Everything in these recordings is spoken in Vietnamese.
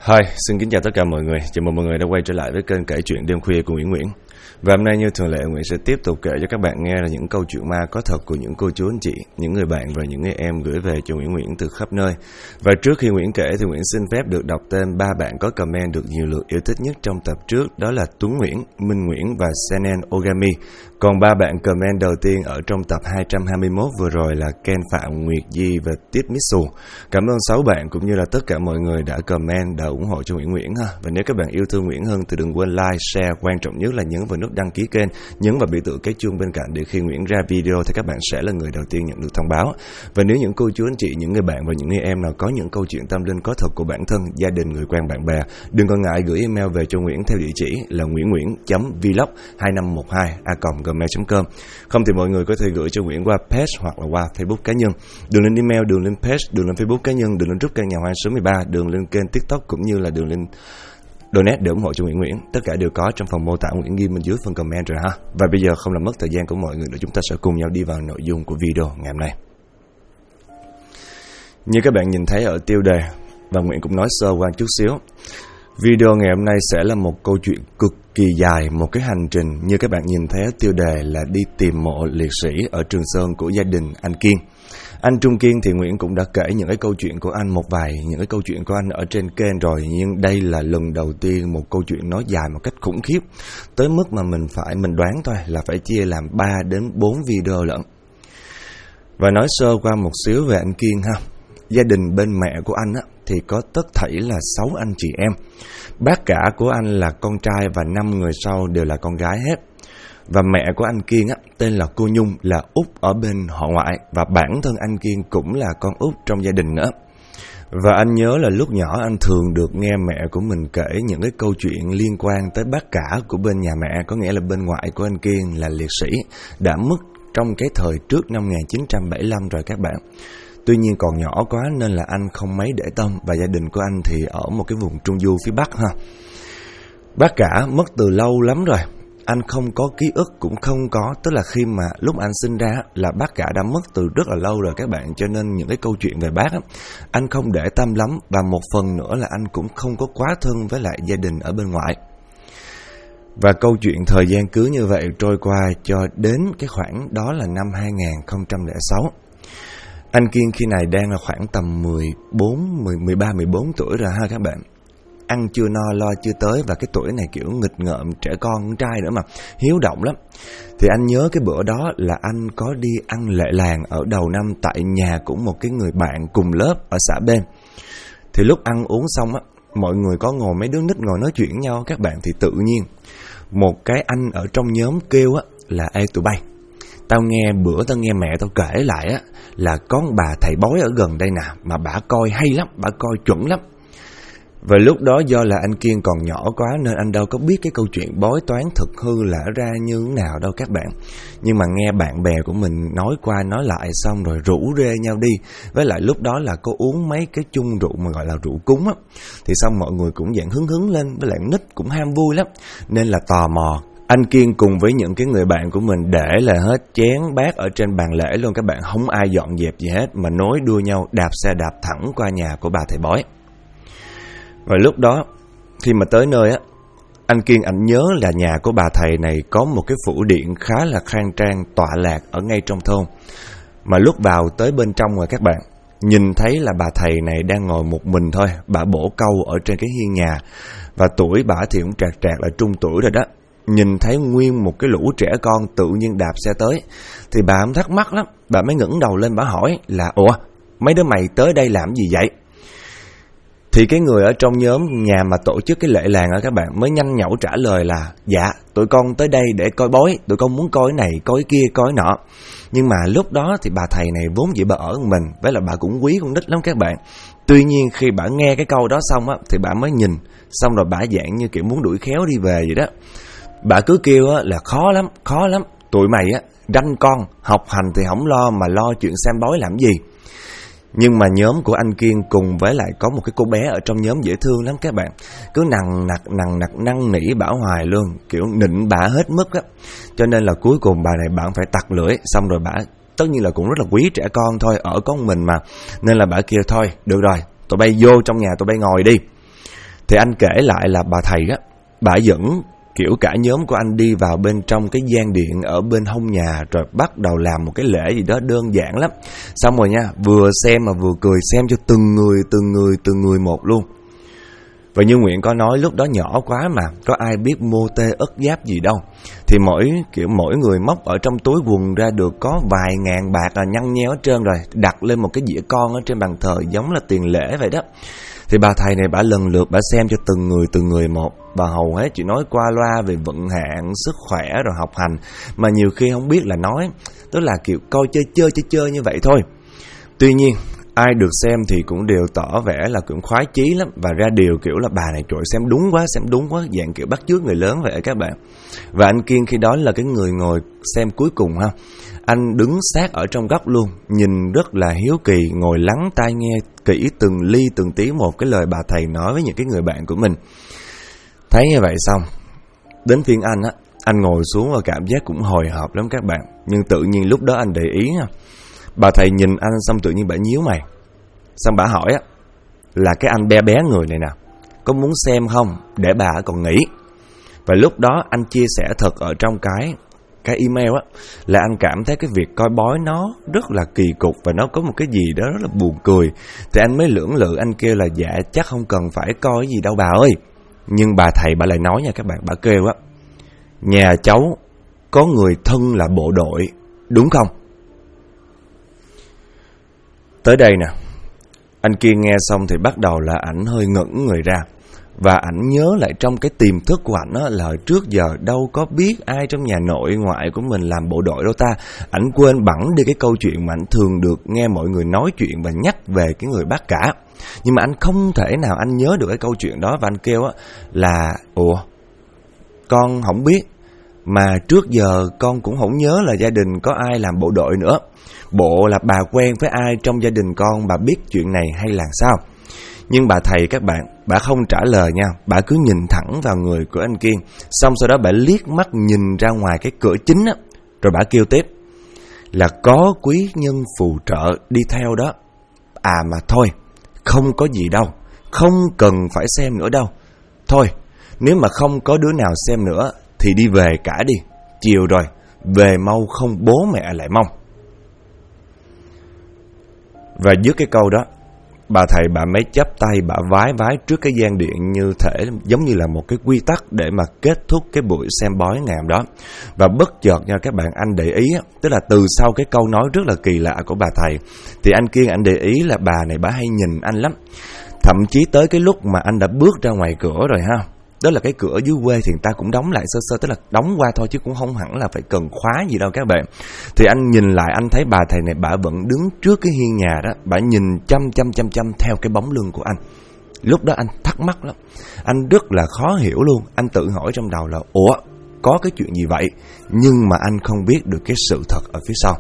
Hi, xin kính chào tất cả mọi người. Chào mừng mọi người đã quay trở lại với kênh kể chuyện đêm khuya của Nguyễn. Và hôm nay như thường lệ, Nguyễn sẽ tiếp tục kể cho các bạn nghe là những câu chuyện ma có thật của những cô chú anh chị, những người bạn và những người em gửi về cho Nguyễn từ khắp nơi. Và trước khi Nguyễn kể thì Nguyễn xin phép được đọc tên 3 bạn có comment được nhiều lượt yêu thích nhất trong tập trước, đó là Tuấn Nguyễn, Minh Nguyễn và Senen Ogami. Còn 3 bạn comment đầu tiên ở trong tập 221 vừa rồi là Ken Phạm, Nguyệt Di và Tiết Mitsu. Cảm ơn 6 bạn cũng như là tất cả mọi người đã comment, đã ủng hộ cho Nguyễn ha. Và nếu các bạn yêu thương Nguyễn hơn thì đừng quên like, share, quan trọng nhất là nhấn vào nút đăng ký kênh, nhấn vào biểu tượng cái chuông bên cạnh để khi Nguyễn ra video thì các bạn sẽ là người đầu tiên nhận được thông báo. Và nếu những cô chú anh chị, những người bạn và những người em nào có những câu chuyện tâm linh có thật của bản thân, gia đình, người quen, bạn bè, đừng còn ngại gửi email về cho Nguyễn theo địa chỉ là nguyễn.vlog2512a@gmail.com. Không thì mọi người có thể gửi cho Nguyễn qua page hoặc là qua Facebook cá nhân. Đường link email, đường link page, đường link Facebook cá nhân, đường link group căn nhà hoang số 13, đường link kênh TikTok cũng như là đường link donate để ủng hộ cho Nguyễn. Tất cả đều có trong phần mô tả Nguyễn ghi bên dưới phần comment rồi ha. Và bây giờ không làm mất thời gian của mọi người nữa, chúng ta sẽ cùng nhau đi vào nội dung của video ngày hôm nay. Như các bạn nhìn thấy ở tiêu đề, và Nguyễn cũng nói sơ qua chút xíu, video ngày hôm nay sẽ là một câu chuyện cực kỳ dài, một cái hành trình như các bạn nhìn thấy ở tiêu đề là đi tìm mộ liệt sĩ ở Trường Sơn của gia đình anh Kiên. Anh Trung Kiên thì Nguyễn cũng đã kể những cái câu chuyện của anh, một vài những cái câu chuyện của anh ở trên kênh rồi, nhưng đây là lần đầu tiên một câu chuyện nói dài một cách khủng khiếp, tới mức mà mình đoán thôi là phải chia làm 3 đến 4 video lận. Và nói sơ qua một xíu về anh Kiên ha. Gia đình bên mẹ của anh á, thì có tất thảy là 6 anh chị em. Bác cả của anh là con trai và 5 người sau đều là con gái hết. Và mẹ của anh Kiên á, tên là cô Nhung, là út ở bên họ ngoại, và bản thân anh Kiên cũng là con út trong gia đình nữa. Và anh nhớ là lúc nhỏ anh thường được nghe mẹ của mình kể những cái câu chuyện liên quan tới bác cả của bên nhà mẹ, có nghĩa là bên ngoại của anh Kiên là liệt sĩ, đã mất trong cái thời trước năm 1975 rồi các bạn. Tuy nhiên còn nhỏ quá nên là anh không mấy để tâm, và gia đình của anh thì ở một cái vùng Trung Du phía Bắc ha. Bác cả mất từ lâu lắm rồi, anh không có ký ức cũng không có, tức là khi mà lúc anh sinh ra là bác cả đã mất từ rất là lâu rồi các bạn, cho nên những cái câu chuyện về bác á, anh không để tâm lắm, và một phần nữa là anh cũng không có quá thân với lại gia đình ở bên ngoại. Và câu chuyện thời gian cứ như vậy trôi qua cho đến cái khoảng đó là năm 2006. Anh Kiên khi này đang là khoảng tầm 13-14 tuổi rồi ha các bạn. Ăn chưa no lo chưa tới, và cái tuổi này kiểu nghịch ngợm, trẻ con trai nữa mà, hiếu động lắm. Thì anh nhớ cái bữa đó là anh có đi ăn lệ làng ở đầu năm tại nhà của một cái người bạn cùng lớp ở xã bên. Thì lúc ăn uống xong á, mọi người có ngồi, mấy đứa nít ngồi nói chuyện với nhau các bạn, thì tự nhiên một cái anh ở trong nhóm kêu á là: ê tụi bay, tao nghe mẹ tao kể lại á là có một bà thầy bói ở gần đây nè, mà bà coi hay lắm, bà coi chuẩn lắm. Và lúc đó do là anh Kiên còn nhỏ quá nên anh đâu có biết cái câu chuyện bói toán thực hư là ra như thế nào đâu các bạn. Nhưng mà nghe bạn bè của mình nói qua nói lại xong rồi rủ rê nhau đi. Với lại lúc đó là có uống mấy cái chung rượu mà gọi là rượu cúng á. Thì xong mọi người cũng dạng hứng lên, với lại nít cũng ham vui lắm, nên là tò mò. Anh Kiên cùng với những cái người bạn của mình để là hết chén bát ở trên bàn lễ luôn các bạn, không ai dọn dẹp gì hết, mà nối đuôi nhau đạp xe đạp thẳng qua nhà của bà thầy bói. Rồi lúc đó khi mà tới nơi á, anh Kiên ảnh nhớ là nhà của bà thầy này có một cái phủ điện khá là khang trang tọa lạc ở ngay trong thôn. Mà lúc vào tới bên trong rồi các bạn, nhìn thấy là bà thầy này đang ngồi một mình thôi, bà bổ câu ở trên cái hiên nhà. Và tuổi bà thì cũng trạc là trung tuổi rồi đó. Nhìn thấy nguyên một cái lũ trẻ con tự nhiên đạp xe tới, thì bà cũng thắc mắc lắm. Bà mới ngẩng đầu lên bà hỏi là: ủa, mấy đứa mày tới đây làm gì vậy? Thì cái người ở trong nhóm nhà mà tổ chức cái lễ làng đó các bạn mới nhanh nhảu trả lời là: dạ, tụi con tới đây để coi bói, tụi con muốn coi cái này, coi cái kia, coi cái nọ. Nhưng mà lúc đó thì bà thầy này vốn dĩ bà ở một mình, với là bà cũng quý con nít lắm các bạn. Tuy nhiên khi bà nghe cái câu đó xong á, thì bà mới nhìn, xong rồi bà dạng như kiểu muốn đuổi khéo đi về vậy đó. Bà cứ kêu á là khó lắm, tụi mày á, ranh con, học hành thì không lo mà lo chuyện xem bói làm gì. Nhưng mà nhóm của anh Kiên cùng với lại có một cái cô bé ở trong nhóm dễ thương lắm các bạn, cứ nằng nặc năn nỉ bả hoài luôn, kiểu nịnh bả hết mức á. Cho nên là cuối cùng bà này bạn phải tặc lưỡi, xong rồi bả tất nhiên là cũng rất là quý trẻ con thôi, ở có một mình mà, nên là bả kêu thôi được rồi, tụi bay vô trong nhà tụi bay ngồi đi. Thì anh kể lại là bà thầy á, bà dẫn kiểu cả nhóm của anh đi vào bên trong cái gian điện ở bên hông nhà, rồi bắt đầu làm một cái lễ gì đó đơn giản lắm. Xong rồi nha, vừa xem mà vừa cười, xem cho từng người một luôn. Và như Nguyện có nói, lúc đó nhỏ quá mà có ai biết mô tê ất giáp gì đâu. Thì mỗi người móc ở trong túi quần ra được có vài ngàn bạc là nhăn nheo hết trơn rồi, đặt lên một cái dĩa con ở trên bàn thờ giống là tiền lễ vậy đó. Thì bà thầy này bà lần lượt bà xem cho từng người một. Bà hầu hết chỉ nói qua loa về vận hạn, sức khỏe rồi học hành, mà nhiều khi không biết là nói, tức là kiểu coi chơi như vậy thôi. Tuy nhiên ai được xem thì cũng đều tỏ vẻ là cũng khoái chí lắm, và ra điều kiểu là bà này trội xem đúng quá, dạng kiểu bắt chước người lớn vậy các bạn. Và anh Kiên khi đó là cái người ngồi xem cuối cùng ha. Anh đứng sát ở trong góc luôn, nhìn rất là hiếu kỳ, ngồi lắng tai nghe kỹ từng ly từng tí một cái lời bà thầy nói với những cái người bạn của mình. Thấy như vậy xong, đến phiên anh á, anh ngồi xuống và cảm giác cũng hồi hộp lắm các bạn. Nhưng tự nhiên lúc đó anh để ý nha, bà thầy nhìn anh xong tự nhiên bà nhíu mày. Xong bà hỏi á, là cái anh bé người này nè, có muốn xem không để bà còn nghĩ. Và lúc đó anh chia sẻ thật ở trong cái email á, là anh cảm thấy cái việc coi bói nó rất là kỳ cục và nó có một cái gì đó rất là buồn cười. Thì anh mới lưỡng lự, anh kêu là dạ chắc không cần phải coi cái gì đâu bà ơi. Nhưng bà thầy bà lại nói nha các bạn, bà kêu á, nhà cháu có người thân là bộ đội, đúng không? Tới đây nè, anh Kiên nghe xong thì bắt đầu là ảnh hơi ngẩn người ra. Và ảnh nhớ lại trong cái tiềm thức của ảnh á, là trước giờ đâu có biết ai trong nhà nội ngoại của mình làm bộ đội đâu ta. Ảnh quên bẵng đi cái câu chuyện mà ảnh thường được nghe mọi người nói chuyện và nhắc về cái người bác cả. Nhưng mà anh không thể nào anh nhớ được cái câu chuyện đó. Và anh kêu á là ủa, con không biết, mà trước giờ con cũng không nhớ là gia đình có ai làm bộ đội nữa. Bộ là bà quen với ai trong gia đình con, bà biết chuyện này hay là sao? Nhưng bà thầy các bạn, bà không trả lời nha. Bà cứ nhìn thẳng vào người của anh Kiên. Xong sau đó bà liếc mắt nhìn ra ngoài cái cửa chính á. Rồi bà kêu tiếp là có quý nhân phù trợ đi theo đó. À mà thôi, không có gì đâu, không cần phải xem nữa đâu. Thôi, nếu mà không có đứa nào xem nữa thì đi về cả đi, chiều rồi, về mau không bố mẹ lại mong. Và dứt cái câu đó, bà thầy bà mới chắp tay bà vái trước cái gian điện như thể giống như là một cái quy tắc để mà kết thúc cái buổi xem bói ngày hôm đó. Và bất chợt nha các bạn, anh để ý, tức là từ sau cái câu nói rất là kỳ lạ của bà thầy, thì anh Kiên anh để ý là bà này bà hay nhìn anh lắm. Thậm chí tới cái lúc mà anh đã bước ra ngoài cửa rồi ha, đó là cái cửa dưới quê thì người ta cũng đóng lại sơ sơ, tức là đóng qua thôi chứ cũng không hẳn là phải cần khóa gì đâu các bạn. Thì anh nhìn lại anh thấy bà thầy này bà vẫn đứng trước cái hiên nhà đó, bà nhìn chăm theo cái bóng lưng của anh. Lúc đó anh thắc mắc lắm, anh rất là khó hiểu luôn. Anh tự hỏi trong đầu là ủa, có cái chuyện gì vậy? Nhưng mà anh không biết được cái sự thật ở phía sau.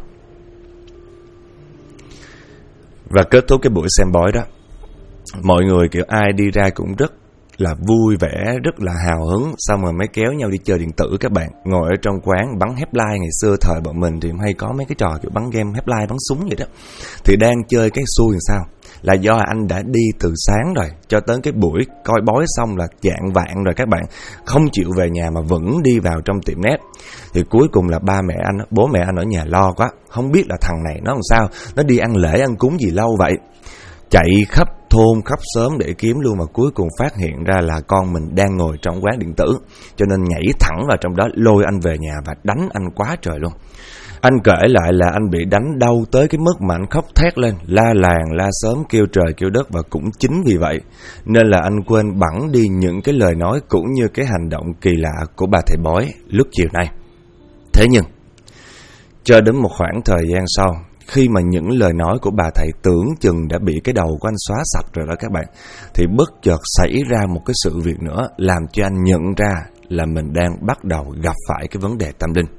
Và kết thúc cái buổi xem bói đó, mọi người kiểu ai đi ra cũng rất là vui vẻ, rất là hào hứng. Xong rồi mới kéo nhau đi chơi điện tử các bạn. Ngồi ở trong quán bắn Hepline. Ngày xưa thời bọn mình thì hay có mấy cái trò kiểu bắn game Hepline, bắn súng vậy đó. Thì đang chơi cái xui làm sao, là do anh đã đi từ sáng rồi, cho tới cái buổi coi bói xong là chạng vạng rồi các bạn, không chịu về nhà mà vẫn đi vào trong tiệm net. Thì cuối cùng là bố mẹ anh ở nhà lo quá, không biết là thằng này nó làm sao, nó đi ăn lễ ăn cúng gì lâu vậy. Chạy khắp thôn khắp xóm để kiếm luôn, mà cuối cùng phát hiện ra là con mình đang ngồi trong quán điện tử, cho nên nhảy thẳng vào trong đó lôi anh về nhà và đánh anh quá trời luôn. Anh kể lại là anh bị đánh đau tới cái mức mà anh khóc thét lên, la làng la xóm, kêu trời kêu đất. Và cũng chính vì vậy nên là anh quên bẵng đi những cái lời nói cũng như cái hành động kỳ lạ của bà thầy bói lúc chiều nay. Thế nhưng cho đến một khoảng thời gian sau, khi mà những lời nói của bà thầy tưởng chừng đã bị cái đầu của anh xóa sạch rồi đó các bạn, thì bất chợt xảy ra một cái sự việc nữa làm cho anh nhận ra là mình đang bắt đầu gặp phải cái vấn đề tâm linh.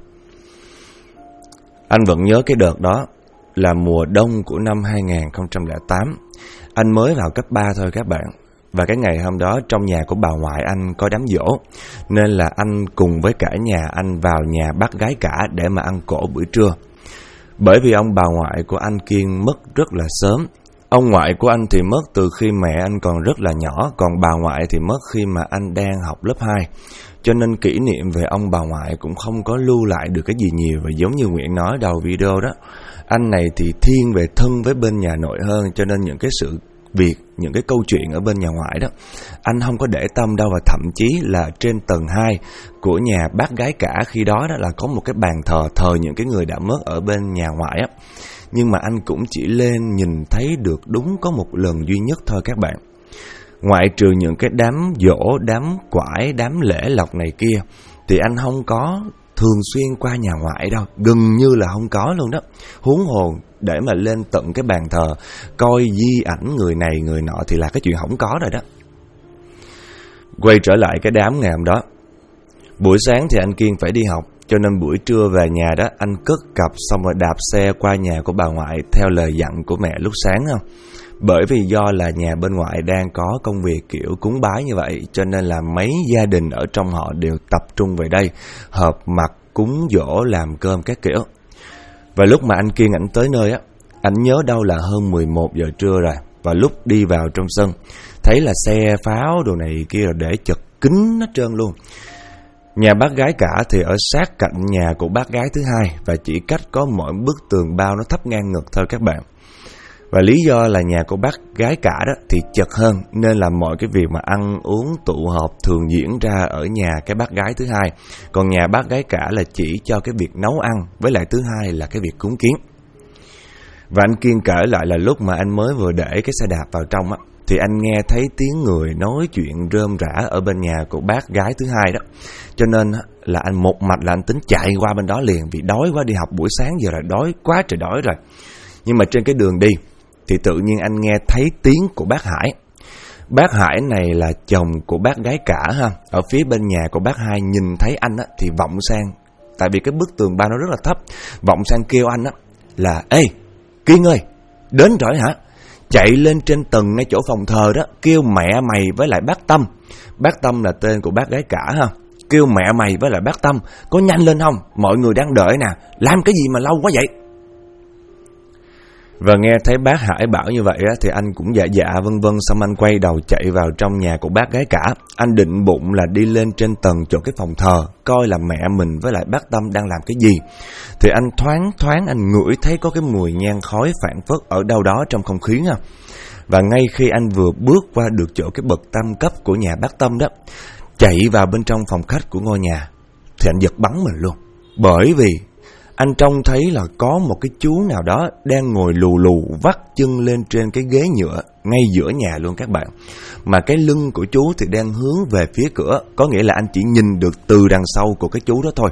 Anh vẫn nhớ cái đợt đó là mùa đông của năm 2008. Anh mới vào cấp 3 thôi các bạn. Và cái ngày hôm đó trong nhà của bà ngoại anh có đám giỗ, nên là anh cùng với cả nhà anh vào nhà bác gái cả để mà ăn cỗ bữa trưa. Bởi vì ông bà ngoại của anh Kiên mất rất là sớm, Ông ngoại của anh thì mất từ khi mẹ anh còn rất là nhỏ, còn bà ngoại thì mất khi mà anh đang học lớp 2. Cho nên kỷ niệm về ông bà ngoại cũng không có lưu lại được cái gì nhiều. Và giống như Nguyễn nói đầu video đó, anh này thì thiên về thân với bên nhà nội hơn, cho nên những cái sự việc, những cái câu chuyện ở bên nhà ngoại đó anh không có để tâm đâu. Và thậm chí là trên tầng 2 của nhà bác gái cả khi đó đó là có một cái bàn thờ những cái người đã mất ở bên nhà ngoại á. Nhưng mà anh cũng chỉ lên nhìn thấy được đúng có một lần duy nhất thôi các bạn. Ngoại trừ những cái đám giỗ, đám quải, đám lễ lộc này kia thì anh không có thường xuyên qua nhà ngoại đâu, gần như là không có luôn đó. Huống hồ để mà lên tận cái bàn thờ coi di ảnh người này người nọ thì là cái chuyện không có rồi đó. Quay trở lại cái đám ngày hôm đó, buổi sáng thì anh Kiên phải đi học, cho nên buổi trưa về nhà đó anh cất cặp xong rồi đạp xe qua nhà của bà ngoại theo lời dặn của mẹ lúc sáng không. Bởi vì do là nhà bên ngoại đang có công việc kiểu cúng bái như vậy, cho nên là mấy gia đình ở trong họ đều tập trung về đây, họp mặt cúng giỗ làm cơm các kiểu. Và lúc mà anh Kiên ảnh tới nơi á, anh nhớ đâu là hơn 11 giờ trưa rồi. Và lúc đi vào trong sân, thấy là xe pháo đồ này kia rồi để chật kín hết trơn luôn. Nhà bác gái cả thì ở sát cạnh nhà của bác gái thứ hai, và chỉ cách có mỗi bức tường bao nó thấp ngang ngực thôi các bạn. Và lý do là nhà của bác gái cả đó thì chật hơn, nên là mọi cái việc mà ăn uống tụ họp thường diễn ra ở nhà cái bác gái thứ hai. Còn nhà bác gái cả là chỉ cho cái việc nấu ăn, với lại thứ hai là cái việc cúng kiến. Và anh Kiên kể lại là lúc mà anh mới vừa để cái xe đạp vào trong á, thì anh nghe thấy tiếng người nói chuyện rơm rả ở bên nhà của bác gái thứ hai đó. Cho nên là anh một mạch là anh tính chạy qua bên đó liền, vì đói quá, đi học buổi sáng giờ là đói quá trời đói rồi. Nhưng mà trên cái đường đi thì tự nhiên anh nghe thấy tiếng của bác Hải. Bác Hải này là chồng của bác gái cả ha. Ở phía bên nhà của bác hai nhìn thấy anh á thì vọng sang, tại vì cái bức tường bao nó rất là thấp, vọng sang kêu anh á là: "Ê, Kiên ơi, đến rồi hả?" Chạy lên trên tầng ngay chỗ phòng thờ đó, kêu mẹ mày với lại bác Tâm. Bác Tâm là tên của bác gái cả ha. Kêu mẹ mày với lại bác Tâm, có nhanh lên không? Mọi người đang đợi nè, làm cái gì mà lâu quá vậy? Và nghe thấy bác Hải bảo như vậy á, thì anh cũng dạ vân vân, xong anh quay đầu chạy vào trong nhà của bác gái cả. Anh định bụng là đi lên trên tầng chỗ cái phòng thờ, coi là mẹ mình với lại bác Tâm đang làm cái gì. Thì anh thoáng anh ngửi thấy có cái mùi nhang khói phảng phất ở đâu đó trong không khí nha. Và ngay khi anh vừa bước qua được chỗ cái bậc tam cấp của nhà bác Tâm đó, chạy vào bên trong phòng khách của ngôi nhà, thì anh giật bắn mình luôn. Bởi vì anh trông thấy là có một cái chú nào đó đang ngồi lù vắt chân lên trên cái ghế nhựa ngay giữa nhà luôn các bạn. Mà cái lưng của chú thì đang hướng về phía cửa, có nghĩa là anh chỉ nhìn được từ đằng sau của cái chú đó thôi.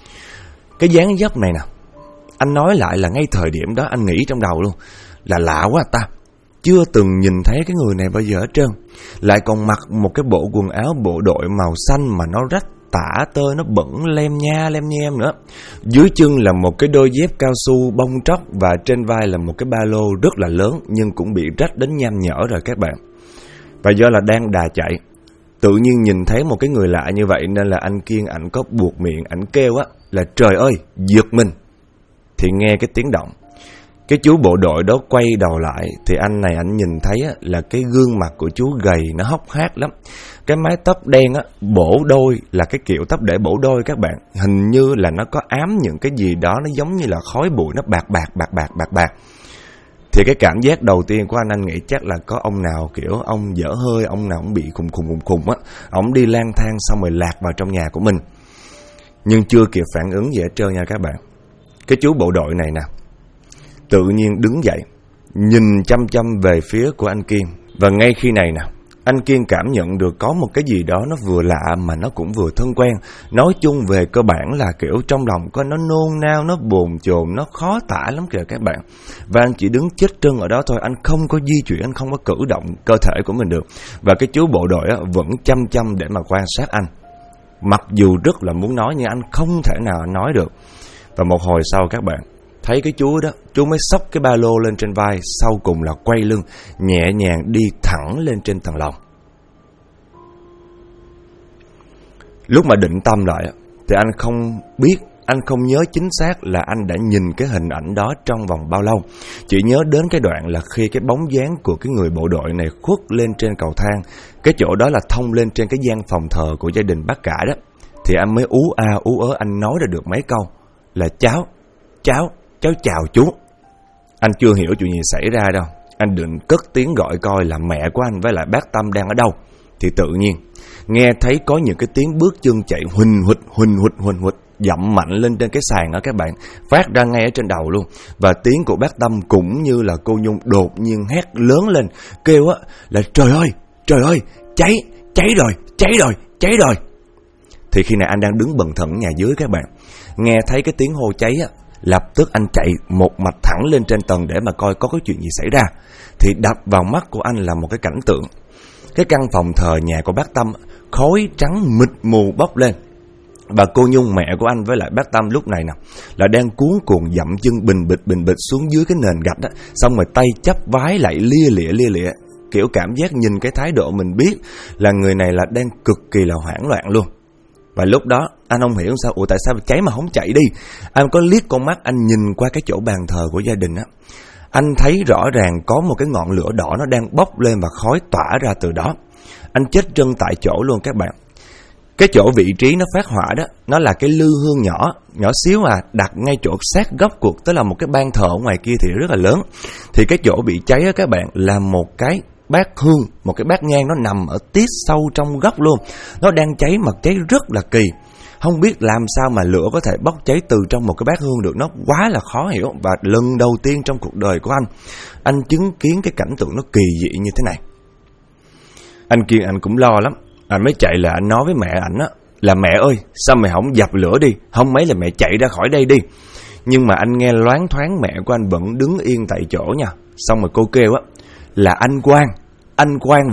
Cái dáng dấp này nè, anh nói lại là ngay thời điểm đó anh nghĩ trong đầu luôn là lạ quá ta, chưa từng nhìn thấy cái người này bao giờ hết trơn. Lại còn mặc một cái bộ quần áo bộ đội màu xanh mà nó rách tả tơi, nó bẩn lem nhem nữa. Dưới chân là một cái đôi dép cao su bông tróc, và trên vai là một cái ba lô rất là lớn nhưng cũng bị rách đến nham nhở rồi các bạn. Và do là đang đà chạy, tự nhiên nhìn thấy một cái người lạ như vậy nên là anh Kiên ảnh có buộc miệng, ảnh kêu á là: "Trời ơi, giật mình!" Thì nghe cái tiếng động, cái chú bộ đội đó quay đầu lại thì anh này ảnh nhìn thấy á, là cái gương mặt của chú gầy, nó hốc hác lắm. Cái mái tóc đen á, bổ đôi, là cái kiểu tóc để bổ đôi các bạn. Hình như là nó có ám những cái gì đó, nó giống như là khói bụi, nó bạc. Thì cái cảm giác đầu tiên của anh nghĩ chắc là có ông nào kiểu ông dở hơi, ông nào cũng bị khùng á, ông đi lang thang xong rồi lạc vào trong nhà của mình. Nhưng chưa kịp phản ứng gì hết trơn nha các bạn. Cái chú bộ đội này nè, tự nhiên đứng dậy, nhìn chăm về phía của anh Kiên. Và ngay khi này nè, anh Kiên cảm nhận được có một cái gì đó nó vừa lạ mà nó cũng vừa thân quen. Nói chung về cơ bản là kiểu trong lòng có nó nôn nao, nó bồn chồn, nó khó tả lắm kìa các bạn. Và anh chỉ đứng chết trân ở đó thôi, anh không có di chuyển, anh không có cử động cơ thể của mình được. Và cái chú bộ đội vẫn chăm để mà quan sát anh. Mặc dù rất là muốn nói nhưng anh không thể nào nói được. Và một hồi sau các bạn thấy cái chú đó, chú mới xốc cái ba lô lên trên vai, sau cùng là quay lưng, nhẹ nhàng đi thẳng lên trên tầng lầu. Lúc mà định tâm lại thì anh không biết anh không nhớ chính xác là anh đã nhìn cái hình ảnh đó trong vòng bao lâu. Chỉ nhớ đến cái đoạn là khi cái bóng dáng của cái người bộ đội này khuất lên trên cầu thang, cái chỗ đó là thông lên trên cái gian phòng thờ của gia đình bác cả đó. Thì anh mới ú ớ anh nói ra được mấy câu là cháu chào chú. Anh chưa hiểu chuyện gì xảy ra đâu. Anh định cất tiếng gọi coi là mẹ của anh với lại bác Tâm đang ở đâu. Thì tự nhiên nghe thấy có những cái tiếng bước chân chạy huỳnh huỵch dậm mạnh lên trên cái sàn đó các bạn, phát ra ngay ở trên đầu luôn. Và tiếng của bác Tâm cũng như là cô Nhung đột nhiên hét lớn lên, kêu á là trời ơi, cháy rồi. Thì khi này anh đang đứng bần thần nhà dưới các bạn, nghe thấy cái tiếng hô cháy á, lập tức anh chạy một mạch thẳng lên trên tầng để mà coi có cái chuyện gì xảy ra. Thì đập vào mắt của anh là một cái cảnh tượng, cái căn phòng thờ nhà của bác Tâm khói trắng mịt mù bốc lên. Và cô Nhung mẹ của anh với lại bác Tâm lúc này nè là đang cuống cuồng dậm chân bình bịch xuống dưới cái nền gạch đó, xong rồi tay chắp vái lại lia lịa, kiểu cảm giác nhìn cái thái độ mình biết là người này là đang cực kỳ là hoảng loạn luôn. Và lúc đó anh không hiểu sao, tại sao cháy mà không chạy đi. Anh có liếc con mắt, anh nhìn qua cái chỗ bàn thờ của gia đình á, anh thấy rõ ràng có một cái ngọn lửa đỏ nó đang bốc lên và khói tỏa ra từ đó. Anh chết chân tại chỗ luôn các bạn. Cái chỗ vị trí nó phát hỏa đó, nó là cái lư hương nhỏ xíu đặt ngay chỗ sát góc cuộc, tức là một cái ban thờ ở ngoài kia thì rất là lớn. Thì cái chỗ bị cháy á các bạn là một cái bát hương, một cái bát nhang nó nằm ở tít sâu trong góc luôn. Nó đang cháy mà cháy rất là kỳ. Không biết làm sao mà lửa có thể bốc cháy từ trong một cái bát hương được, nó quá là khó hiểu. Và lần đầu tiên trong cuộc đời của anh chứng kiến cái cảnh tượng nó kỳ dị như thế này. Anh Kiên anh cũng lo lắm. Anh mới chạy là anh nói với mẹ ảnh á là mẹ ơi, sao mày không dập lửa đi, không mấy là mẹ chạy ra khỏi đây đi. Nhưng mà anh nghe loáng thoáng mẹ của anh vẫn đứng yên tại chỗ nha. Xong rồi cô kêu á là anh Quang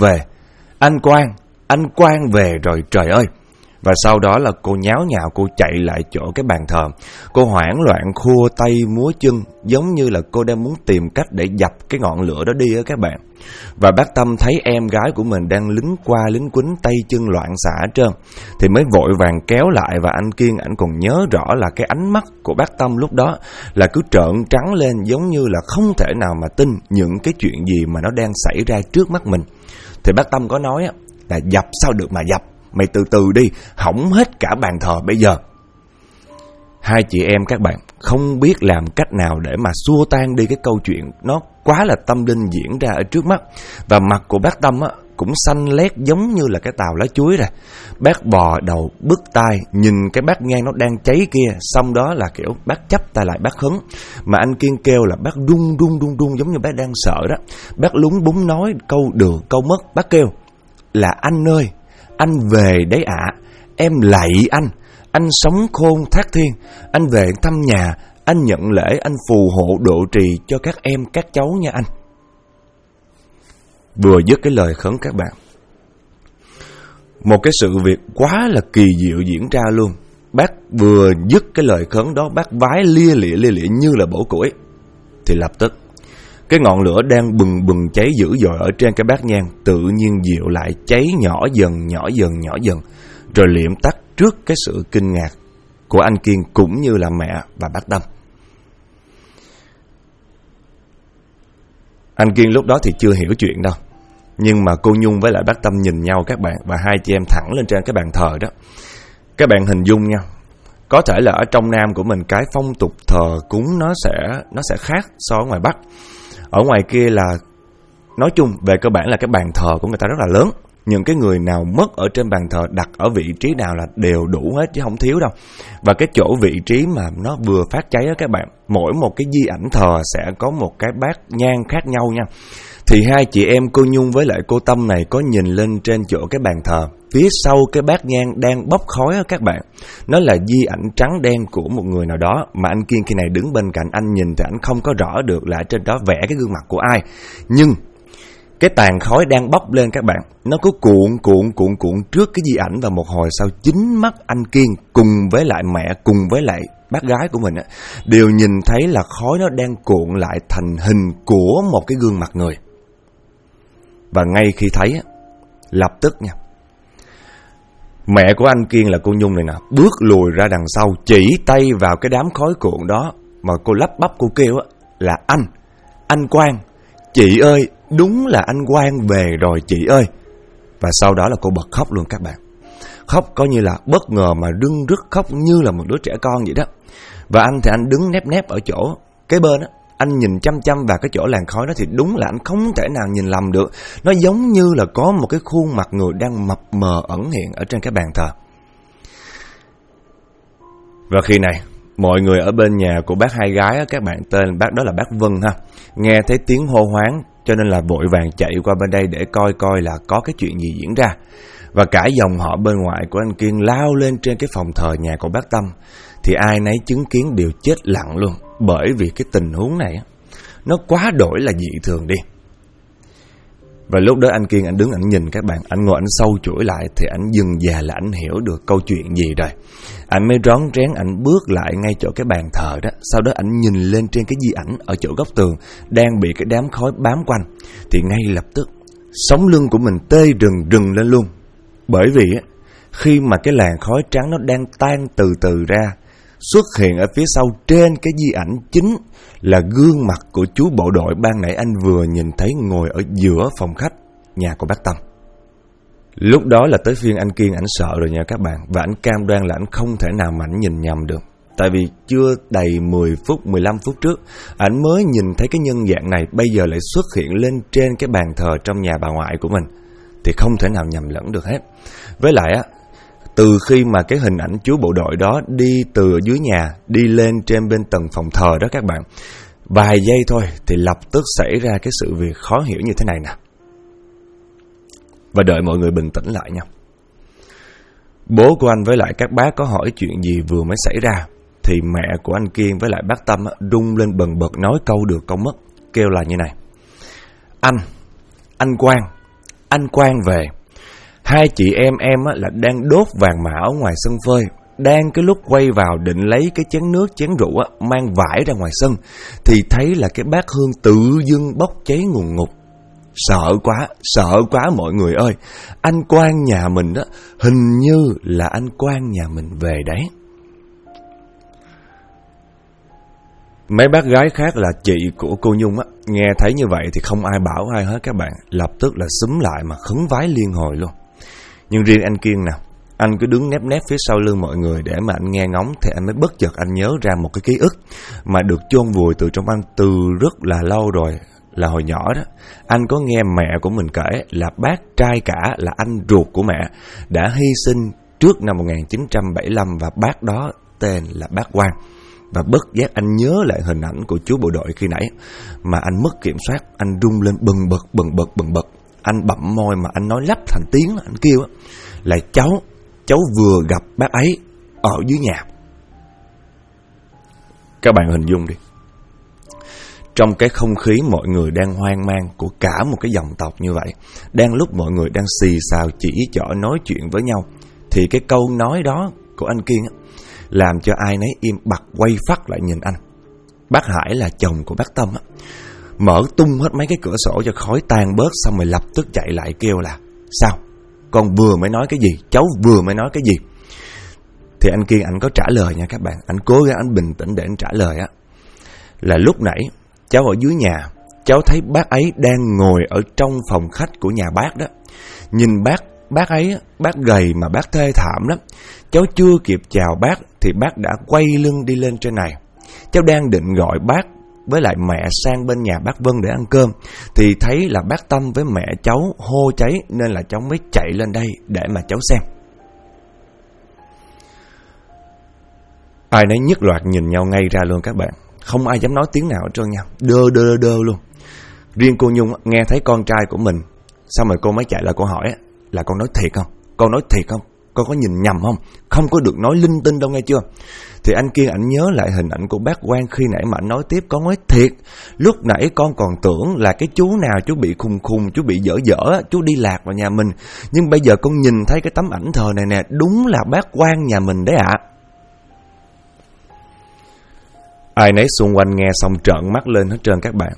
về rồi, trời ơi. Và sau đó là cô nháo nhào, cô chạy lại chỗ cái bàn thờ. Cô hoảng loạn khua tay múa chân, giống như là cô đang muốn tìm cách để dập cái ngọn lửa đó đi á các bạn. Và bác Tâm thấy em gái của mình đang lính qua lính quýnh, tay chân loạn xạ hết trơn, thì mới vội vàng kéo lại. Và anh Kiên ảnh còn nhớ rõ là cái ánh mắt của bác Tâm lúc đó là cứ trợn trắng lên, giống như là không thể nào mà tin những cái chuyện gì mà nó đang xảy ra trước mắt mình. Thì bác Tâm có nói là dập sao được mà dập, mày từ từ đi, hỏng hết cả bàn thờ bây giờ. Hai chị em các bạn không biết làm cách nào để mà xua tan đi cái câu chuyện nó quá là tâm linh diễn ra ở trước mắt. Và mặt của bác Tâm cũng xanh lét giống như là cái tàu lá chuối rồi. Bác bò đầu bứt tai nhìn cái bát nhang nó đang cháy kia, xong đó là kiểu bác chắp tay lại bác khấn. Mà anh Kiên kêu là bác run giống như bác đang sợ đó. Bác lúng búng nói câu được câu mất. Bác kêu là anh ơi, anh về đấy ạ, em lạy anh sống khôn thác thiên, anh về thăm nhà, anh nhận lễ, anh phù hộ độ trì cho các em các cháu nha anh. Vừa dứt cái lời khấn các bạn, một cái sự việc quá là kỳ diệu diễn ra luôn. Bác vừa dứt cái lời khấn đó, bác vái lia lịa như là bổ củi, thì lập tức cái ngọn lửa đang bừng cháy dữ dội ở trên cái bát nhang tự nhiên dịu lại, cháy nhỏ dần, rồi liệm tắt trước cái sự kinh ngạc của anh Kiên cũng như là mẹ và bác Tâm. Anh Kiên lúc đó thì chưa hiểu chuyện đâu, nhưng mà cô Nhung với lại bác Tâm nhìn nhau các bạn, và hai chị em thẳng lên trên cái bàn thờ đó. Các bạn hình dung nha, có thể là ở trong Nam của mình cái phong tục thờ cúng nó sẽ khác so với ngoài Bắc. Ở ngoài kia là nói chung về cơ bản là cái bàn thờ của người ta rất là lớn. Những cái người nào mất ở trên bàn thờ đặt ở vị trí nào là đều đủ hết chứ không thiếu đâu. Và cái chỗ vị trí mà nó vừa phát cháy đó các bạn, mỗi một cái di ảnh thờ sẽ có một cái bát nhang khác nhau nha. Thì hai chị em cô Nhung với lại cô Tâm này có nhìn lên trên chỗ cái bàn thờ, phía sau cái bát nhang đang bốc khói đó các bạn, nó là di ảnh trắng đen của một người nào đó. Mà anh Kiên khi này đứng bên cạnh, anh nhìn thì anh không có rõ được là trên đó vẽ cái gương mặt của ai. Nhưng cái tàn khói đang bốc lên các bạn, nó cứ cuộn trước cái di ảnh. Và một hồi sau, chính mắt anh Kiên cùng với lại mẹ, cùng với lại bác gái của mình đều nhìn thấy là khói nó đang cuộn lại thành hình của một cái gương mặt người. Và ngay khi thấy lập tức nha, Mẹ của anh Kiên là cô Nhung này nè, bước lùi ra đằng sau, chỉ tay vào cái đám khói cuộn đó mà cô lắp bắp cô kêu á là anh Quang, chị ơi, đúng là anh Quang về rồi chị ơi. Và sau đó là cô bật khóc luôn các bạn. Khóc coi như là bất ngờ mà rưng rức, khóc như là một đứa trẻ con vậy đó. Và anh thì anh đứng nép nép ở chỗ kế bên á, anh nhìn chăm chăm vào cái chỗ làn khói đó thì đúng là anh không thể nào nhìn lầm được. Nó giống như là có một cái khuôn mặt người đang mập mờ ẩn hiện ở trên cái bàn thờ. Và khi này, mọi người ở bên nhà của bác hai gái á, các bạn tên bác đó là bác Vân ha, nghe thấy tiếng hô hoáng cho nên là vội vàng chạy qua bên đây để coi là có cái chuyện gì diễn ra. Và cả dòng họ bên ngoài của anh Kiên lao lên trên cái phòng thờ nhà của bác Tâm, thì ai nấy chứng kiến đều chết lặng luôn. Bởi vì cái tình huống này nó quá đổi là dị thường đi. Và lúc đó anh Kiên anh đứng anh nhìn các bạn, anh ngồi anh sâu chuỗi lại thì anh dừng già là anh hiểu được câu chuyện gì rồi. Anh mới rón rén anh bước lại ngay chỗ cái bàn thờ đó. Sau đó anh nhìn lên trên cái di ảnh ở chỗ góc tường đang bị cái đám khói bám quanh, thì ngay lập tức sống lưng của mình tê rừng lên luôn. Bởi vì khi mà cái làn khói trắng nó đang tan từ từ ra, xuất hiện ở phía sau trên cái di ảnh chính là gương mặt của chú bộ đội ban nãy anh vừa nhìn thấy ngồi ở giữa phòng khách nhà của bác Tâm. Lúc đó là tới phiên anh Kiên ảnh sợ rồi nha các bạn. Và anh cam đoan là anh không thể nào mà anh nhìn nhầm được. Tại vì chưa đầy 10 phút, 15 phút trước anh mới nhìn thấy cái nhân dạng này bây giờ lại xuất hiện lên trên cái bàn thờ trong nhà bà ngoại của mình, thì không thể nào nhầm lẫn được hết. Với lại từ khi mà cái hình ảnh chú bộ đội đó đi từ dưới nhà đi lên trên bên tầng phòng thờ đó các bạn, vài giây thôi thì lập tức xảy ra cái sự việc khó hiểu như thế này nè. Và đợi mọi người bình tĩnh lại nha. Bố của anh với lại các bác có hỏi chuyện gì vừa mới xảy ra, thì mẹ của anh Kiên với lại bác Tâm rung lên bần bật nói câu được câu mất, kêu là như này: anh Quang về. Hai chị em là đang đốt vàng mã ở ngoài sân phơi. Đang cái lúc quay vào định lấy cái chén nước chén rượu mang vải ra ngoài sân, thì thấy là cái bát hương tự dưng bốc cháy ngùn ngụt. Sợ quá mọi người ơi. Anh Quang nhà mình hình như là anh Quang nhà mình về đấy. Mấy bác gái khác là chị của cô Nhung nghe thấy như vậy thì không ai bảo ai hết các bạn, lập tức là xúm lại mà khấn vái liên hồi luôn. Nhưng riêng anh Kiên nè, anh cứ đứng nép nép phía sau lưng mọi người để mà anh nghe ngóng, thì anh mới bất chợt anh nhớ ra một cái ký ức mà được chôn vùi từ trong anh từ rất là lâu rồi. Là hồi nhỏ đó, anh có nghe mẹ của mình kể là bác trai cả là anh ruột của mẹ đã hy sinh trước năm 1975, và bác đó tên là bác Quang. Và bất giác anh nhớ lại hình ảnh của chú bộ đội khi nãy, mà anh mất kiểm soát, anh rung lên bần bật. Anh bặm môi mà anh nói lắp thành tiếng, anh kêu là cháu vừa gặp bác ấy ở dưới nhà. Các bạn hình dung đi, trong cái không khí mọi người đang hoang mang của cả một cái dòng tộc như vậy, đang lúc mọi người đang xì xào chỉ trỏ nói chuyện với nhau, thì cái câu nói đó của anh Kiên làm cho ai nấy im bặt quay phắt lại nhìn anh. Bác Hải là chồng của bác Tâm mở tung hết mấy cái cửa sổ cho khói tan bớt, xong rồi lập tức chạy lại kêu là: sao? Con vừa mới nói cái gì? Cháu vừa mới nói cái gì? Thì anh Kiên anh có trả lời nha các bạn. Anh cố gắng anh bình tĩnh để anh trả lời là lúc nãy cháu ở dưới nhà, cháu thấy bác ấy đang ngồi ở trong phòng khách của nhà bác đó. Nhìn bác ấy, bác gầy mà bác thê thảm lắm. Cháu chưa kịp chào bác thì bác đã quay lưng đi lên trên này. Cháu đang định gọi bác với lại mẹ sang bên nhà bác Vân để ăn cơm, thì thấy là bác Tâm với mẹ cháu hô cháy, nên là cháu mới chạy lên đây để mà cháu xem. Ai nấy nhất loạt nhìn nhau ngay ra luôn các bạn, không ai dám nói tiếng nào hết trơn nha, đơ luôn. Riêng cô Nhung nghe thấy con trai của mình, xong rồi cô mới chạy lại cô hỏi là: con nói thiệt không? Con nói thiệt không? Con có nhìn nhầm không? Không có được nói linh tinh đâu nghe chưa? Thì anh Kiên ảnh nhớ lại hình ảnh của bác Quang khi nãy mà anh nói tiếp: con nói thiệt, lúc nãy con còn tưởng là cái chú nào chú bị khùng, chú bị dở, chú đi lạc vào nhà mình. Nhưng bây giờ con nhìn thấy cái tấm ảnh thờ này nè, đúng là bác Quang nhà mình đấy ạ. Ai nấy xung quanh nghe xong trợn mắt lên hết trơn các bạn.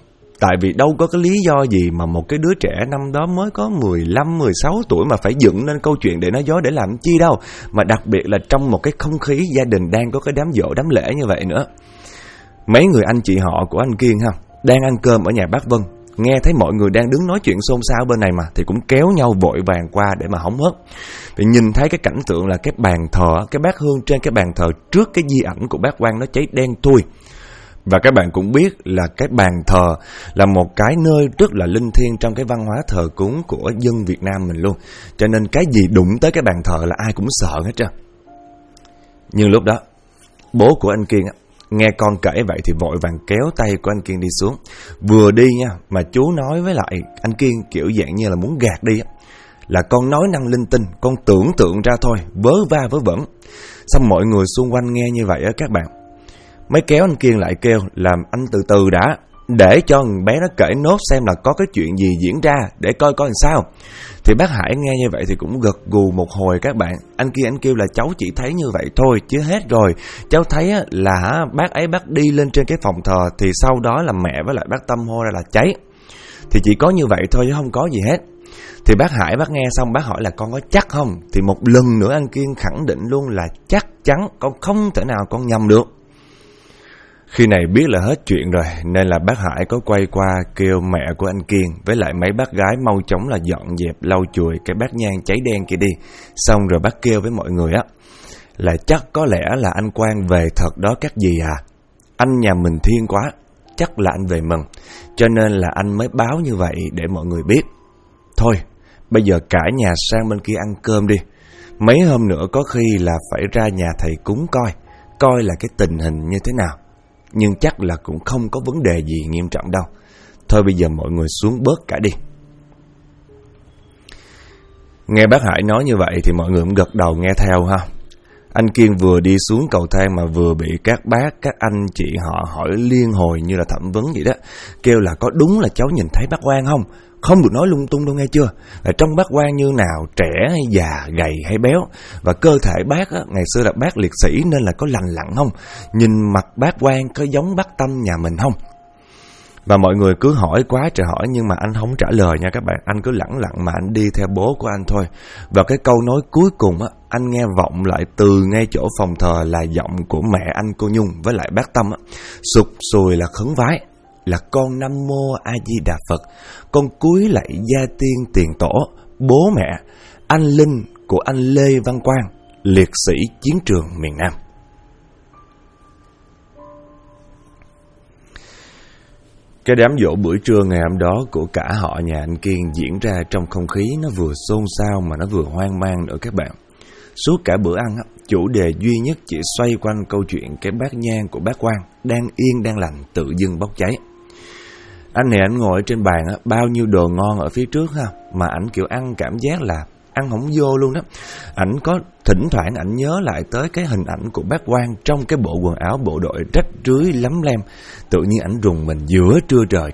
Tại vì đâu có cái lý do gì mà một cái đứa trẻ năm đó mới có 15, 16 tuổi mà phải dựng nên câu chuyện để nói dối để làm chi đâu. Mà đặc biệt là trong một cái không khí gia đình đang có cái đám giỗ đám lễ như vậy nữa. Mấy người anh chị họ của anh Kiên ha, đang ăn cơm ở nhà bác Vân, nghe thấy mọi người đang đứng nói chuyện xôn xao bên này mà, thì cũng kéo nhau vội vàng qua để mà hóng hớt. Thì nhìn thấy cái cảnh tượng là cái bàn thờ, cái bát hương trên cái bàn thờ trước cái di ảnh của bác Quang nó cháy đen thui. Và các bạn cũng biết là cái bàn thờ là một cái nơi rất là linh thiêng trong cái văn hóa thờ cúng của dân Việt Nam mình luôn. Cho nên cái gì đụng tới cái bàn thờ là ai cũng sợ hết trơn. Nhưng lúc đó, bố của anh Kiên nghe con kể vậy thì vội vàng kéo tay của anh Kiên đi xuống. Vừa đi nha, mà chú nói với lại anh Kiên kiểu dạng như là muốn gạt đi, là con nói năng linh tinh, con tưởng tượng ra thôi, vớ va vớ vẩn. Xong mọi người xung quanh nghe như vậy á các bạn, mới kéo anh Kiên lại kêu làm anh từ từ đã, để cho thằng bé nó kể nốt xem là có cái chuyện gì diễn ra, để coi coi làm sao. Thì bác Hải nghe như vậy thì cũng gật gù một hồi các bạn. Anh Kiên anh kêu là cháu chỉ thấy như vậy thôi, chứ hết rồi. Cháu thấy là bác ấy bác đi lên trên cái phòng thờ, thì sau đó là mẹ với lại bác Tâm hô ra là cháy. Thì chỉ có như vậy thôi chứ không có gì hết. Thì bác Hải bác nghe xong bác hỏi là con có chắc không? Thì một lần nữa anh Kiên khẳng định luôn là chắc chắn, con không thể nào con nhầm được. Khi này biết là hết chuyện rồi, nên là bác Hải có quay qua kêu mẹ của anh Kiên với lại mấy bác gái mau chóng là dọn dẹp lau chùi cái bát nhang cháy đen kia đi. Xong rồi bác kêu với mọi người là chắc có lẽ là anh Quang về thật đó các dì à. Anh nhà mình thiên quá, chắc là anh về mừng, cho nên là anh mới báo như vậy để mọi người biết. Thôi, bây giờ cả nhà sang bên kia ăn cơm đi. Mấy hôm nữa có khi là phải ra nhà thầy cúng coi là cái tình hình như thế nào. Nhưng chắc là cũng không có vấn đề gì nghiêm trọng đâu. Thôi bây giờ mọi người xuống bớt cả đi. Nghe bác Hải nói như vậy thì mọi người cũng gật đầu nghe theo ha. Anh Kiên vừa đi xuống cầu thang mà vừa bị các bác, các anh chị họ hỏi liên hồi như là thẩm vấn vậy đó. Kêu là có đúng là cháu nhìn thấy bác Quang không? Không được nói lung tung đâu nghe chưa? Là trong bác Quang như nào, trẻ hay già, gầy hay béo? Và cơ thể bác ngày xưa là bác liệt sĩ nên là có lành lặn không? Nhìn mặt bác Quang có giống bác Tâm nhà mình không? Và mọi người cứ hỏi quá trời hỏi, nhưng mà anh không trả lời nha các bạn. Anh cứ lẳng lặng mà anh đi theo bố của anh thôi. Và cái câu nói cuối cùng anh nghe vọng lại từ ngay chỗ phòng thờ là giọng của mẹ anh cô Nhung với lại bác Tâm sụt sùi là khấn vái, là con Nam Mô A Di Đà Phật, con cúi lạy gia tiên tiền tổ, bố mẹ, anh linh của anh Lê Văn Quang, liệt sĩ chiến trường miền Nam. Cái đám giỗ buổi trưa ngày hôm đó của cả họ nhà anh Kiên diễn ra trong không khí nó vừa xôn xao mà nó vừa hoang mang nữa các bạn. Suốt cả bữa ăn, chủ đề duy nhất chỉ xoay quanh câu chuyện cái bát nhang của bác Quang đang yên đang lành tự dưng bốc cháy. Anh này anh ngồi trên bàn bao nhiêu đồ ngon ở phía trước mà ảnh kiểu ăn cảm giác là ăn không vô luôn đó. Ảnh có thỉnh thoảng ảnh nhớ lại tới cái hình ảnh của bác Quang trong cái bộ quần áo bộ đội rách rưới lấm lem. Tự nhiên ảnh rùng mình giữa trưa trời.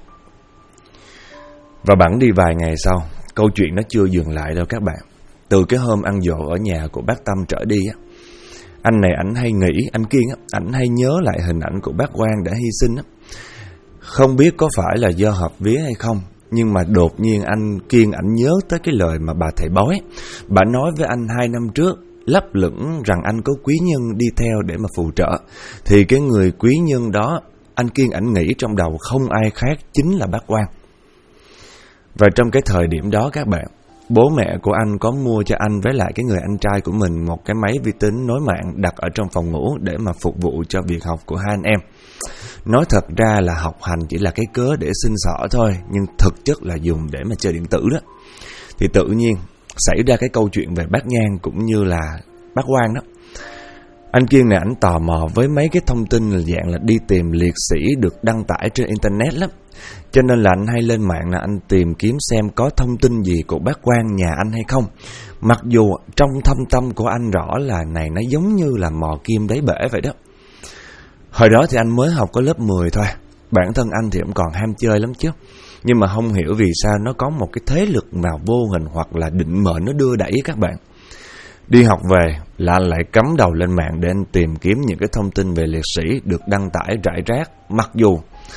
Và bẵng đi vài ngày sau, câu chuyện nó chưa dừng lại đâu các bạn. Từ cái hôm ăn dỗ ở nhà của bác Tâm trở đi anh này ảnh hay nghĩ, anh Kiên ảnh hay nhớ lại hình ảnh của bác Quang đã hy sinh Không biết có phải là do hợp vía hay không, nhưng mà đột nhiên anh Kiên ảnh nhớ tới cái lời mà bà thầy bói. Bà nói với anh 2 năm trước, lấp lửng rằng anh có quý nhân đi theo để mà phù trợ. Thì cái người quý nhân đó, anh Kiên ảnh nghĩ trong đầu không ai khác chính là bác Quang. Và trong cái thời điểm đó các bạn, bố mẹ của anh có mua cho anh với lại cái người anh trai của mình một cái máy vi tính nối mạng đặt ở trong phòng ngủ để mà phục vụ cho việc học của hai anh em. Nói thật ra là học hành chỉ là cái cớ để xin xỏ thôi, nhưng thực chất là dùng để mà chơi điện tử đó. Thì tự nhiên xảy ra cái câu chuyện về bác nhang cũng như là bác Quang đó. Anh Kiên này ảnh tò mò với mấy cái thông tin là dạng là đi tìm liệt sĩ được đăng tải trên internet lắm. Cho nên là anh hay lên mạng là anh tìm kiếm xem có thông tin gì của bác Quang nhà anh hay không. Mặc dù trong thâm tâm của anh rõ là này nó giống như là mò kim đáy bể vậy đó. Hồi đó thì anh mới học có lớp 10 thôi. Bản thân anh thì cũng còn ham chơi lắm chứ. Nhưng mà không hiểu vì sao nó có một cái thế lực nào vô hình hoặc là định mệnh nó đưa đẩy các bạn. Đi học về là anh lại cắm đầu lên mạng để anh tìm kiếm những cái thông tin về liệt sĩ được đăng tải rải rác. Mặc dù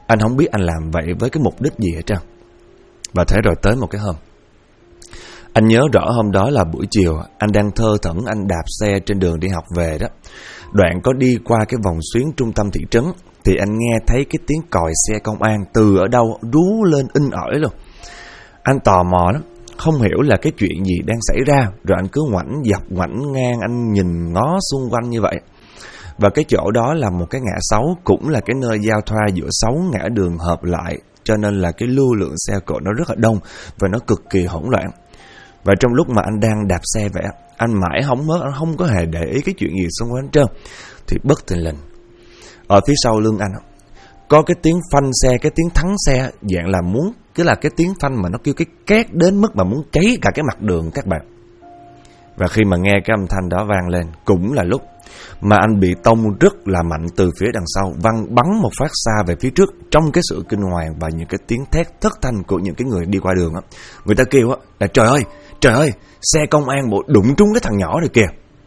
Anh không biết anh làm vậy với cái mục đích gì hết trơn. Và thế rồi tới một cái hôm, anh nhớ rõ hôm đó là buổi chiều, anh đang thơ thẩn anh đạp xe trên đường đi học về đó. Đoạn có đi qua cái vòng xuyến trung tâm thị trấn thì anh nghe thấy cái tiếng còi xe công an từ ở đâu rú lên inh ỏi luôn. Anh tò mò lắm, không hiểu là cái chuyện gì đang xảy ra, rồi anh cứ ngoảnh dọc ngoảnh ngang, anh nhìn ngó xung quanh như vậy. Và cái chỗ đó là một cái ngã sáu, cũng là cái nơi giao thoa giữa 6 ngã đường hợp lại, cho nên là cái lưu lượng xe cộ nó rất là đông và nó cực kỳ hỗn loạn. Và trong lúc mà anh đang đạp xe vậy, anh mãi hóng mớt, anh không có hề để ý cái chuyện gì xung quanh hết trơn, thì bất thình lình ở phía sau lưng anh có cái tiếng phanh xe, cái tiếng thắng xe, dạng là muốn, cứ là cái tiếng phanh mà nó kêu cái két đến mức mà muốn cháy cả cái mặt đường các bạn. Và khi mà nghe cái âm thanh đó vang lên, cũng là lúc mà anh bị tông rất là mạnh từ phía đằng sau, bắn một phát xa về phía trước. Trong cái sự kinh hoàng và những cái tiếng thét thất thanh của những cái người đi qua đường á, người ta kêu á là trời ơi, xe công an bộ đụng trúng cái thằng nhỏ rồi kìa.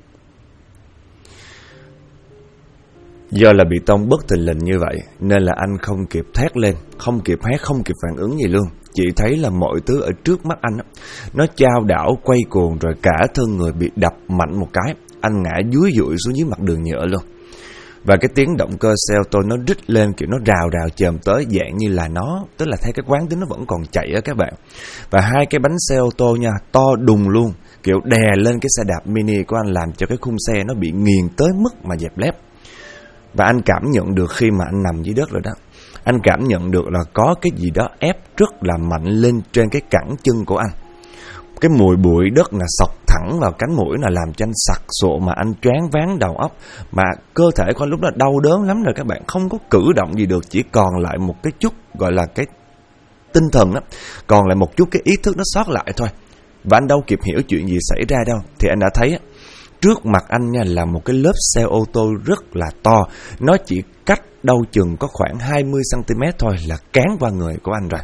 Do là bị tông bất thình lình như vậy nên là anh không kịp thét lên, không kịp hét, không kịp phản ứng gì luôn. Chỉ thấy là mọi thứ ở trước mắt anh nó chao đảo quay cuồng, rồi cả thân người bị đập mạnh một cái, anh ngã dúi dụi xuống dưới mặt đường nhựa luôn. Và cái tiếng động cơ xe ô tô nó rít lên, kiểu nó rào chồm tới, dạng như là nó, tức là thấy cái quán tính nó vẫn còn chạy á các bạn. Và hai cái bánh xe ô tô nha, to đùng luôn, kiểu đè lên cái xe đạp mini của anh, làm cho cái khung xe nó bị nghiền tới mức mà dẹp lép. Và anh cảm nhận được khi mà anh nằm dưới đất rồi đó, anh cảm nhận được là có cái gì đó ép rất là mạnh lên trên cái cẳng chân của anh. Cái mùi bụi đất là sộc thẳng vào cánh mũi, là làm cho anh sặc sụa, mà anh choáng váng đầu óc, mà cơ thể của anh lúc đó đau đớn lắm rồi các bạn, không có cử động gì được, chỉ còn lại một cái chút gọi là cái tinh thần đó, còn lại một chút cái ý thức nó sót lại thôi. Và anh đâu kịp hiểu chuyện gì xảy ra đâu, thì anh đã thấy trước mặt anh nha là một cái lớp xe ô tô rất là to, nó chỉ cách đâu chừng có khoảng 20cm thôi là cán qua người của anh rồi.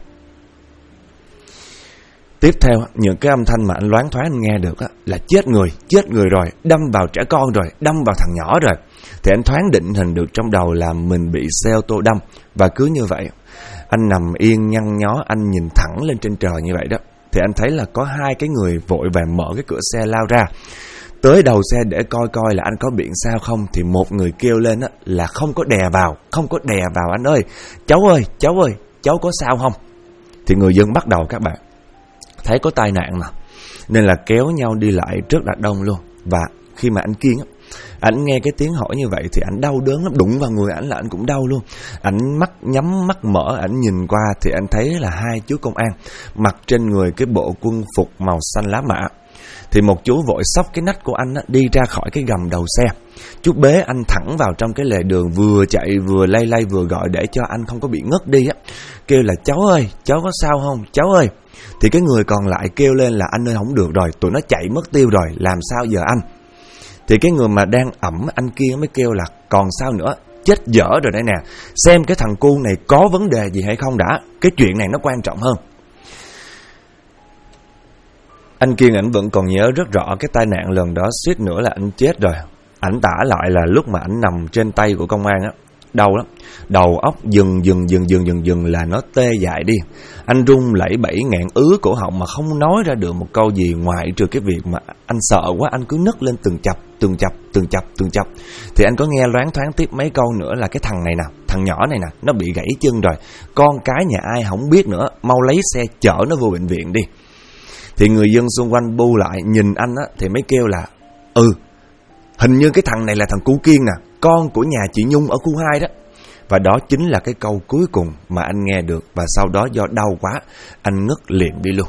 Tiếp theo, những cái âm thanh mà anh loáng thoáng anh nghe được là chết người rồi, đâm vào trẻ con rồi, đâm vào thằng nhỏ rồi. Thì anh thoáng định hình được trong đầu là mình bị xe ô tô đâm. Và cứ như vậy, anh nằm yên nhăn nhó, anh nhìn thẳng lên trên trời như vậy đó. Thì anh thấy là có hai cái người vội vàng mở cái cửa xe lao ra, tới đầu xe để coi là anh có bị sao không. Thì một người kêu lên là không có đè vào anh ơi, cháu ơi, cháu có sao không. Thì người dân bắt đầu các bạn thấy có tai nạn mà, nên là kéo nhau đi lại rất là đông luôn. Và khi mà anh Kiên anh nghe cái tiếng hỏi như vậy thì anh đau đớn lắm, đụng vào người anh là anh cũng đau luôn. Anh nhắm mắt mở, anh nhìn qua thì anh thấy là hai chú công an mặc trên người cái bộ quân phục màu xanh lá mạ. Thì một chú vội xốc cái nách của anh đi ra khỏi cái gầm đầu xe. Chú bế anh thẳng vào trong cái lề đường, vừa chạy vừa lay vừa gọi để cho anh không có bị ngất đi kêu là cháu ơi, cháu có sao không, cháu ơi. Thì cái người còn lại kêu lên là anh ơi, không được rồi, tụi nó chạy mất tiêu rồi, làm sao giờ anh. Thì cái người mà đang ẵm anh kia mới kêu là còn sao nữa, chết dở rồi đây nè, xem cái thằng cu này có vấn đề gì hay không đã, cái chuyện này nó quan trọng hơn. Anh Kiên ảnh vẫn còn nhớ rất rõ cái tai nạn lần đó, suýt nữa là anh chết rồi. Ảnh tả lại là lúc mà ảnh nằm trên tay của công an đau lắm, đầu óc dừng là nó tê dại đi. Anh run lẩy bẩy ngạn ứ cổ họng mà không nói ra được một câu gì, ngoại trừ cái việc mà anh sợ quá, anh cứ nấc lên từng chập. Thì anh có nghe loáng thoáng tiếp mấy câu nữa là cái thằng này nè, thằng nhỏ này nè, nó bị gãy chân rồi, con cái nhà ai không biết nữa, mau lấy xe chở nó vô bệnh viện đi. Thì người dân xung quanh bu lại nhìn anh thì mới kêu là hình như cái thằng này là thằng cu Kiên nè, con của nhà chị Nhung ở khu 2 đó. Và đó chính là cái câu cuối cùng mà anh nghe được. Và sau đó do đau quá, anh ngất liền đi luôn.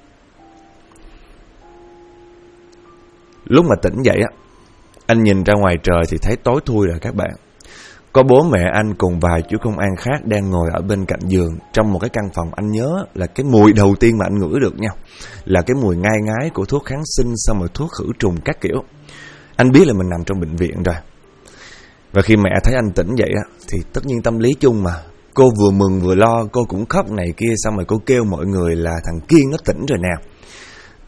Lúc mà tỉnh dậy anh nhìn ra ngoài trời thì thấy tối thui rồi các bạn. Có bố mẹ anh cùng vài chú công an khác đang ngồi ở bên cạnh giường. Trong một cái căn phòng, anh nhớ là cái mùi đầu tiên mà anh ngửi được nha, là cái mùi ngai ngái của thuốc kháng sinh, xong rồi thuốc khử trùng các kiểu. Anh biết là mình nằm trong bệnh viện rồi. Và khi mẹ thấy anh tỉnh dậy thì tất nhiên tâm lý chung mà, cô vừa mừng vừa lo, cô cũng khóc này kia, xong rồi cô kêu mọi người là thằng Kiên nó tỉnh rồi nè.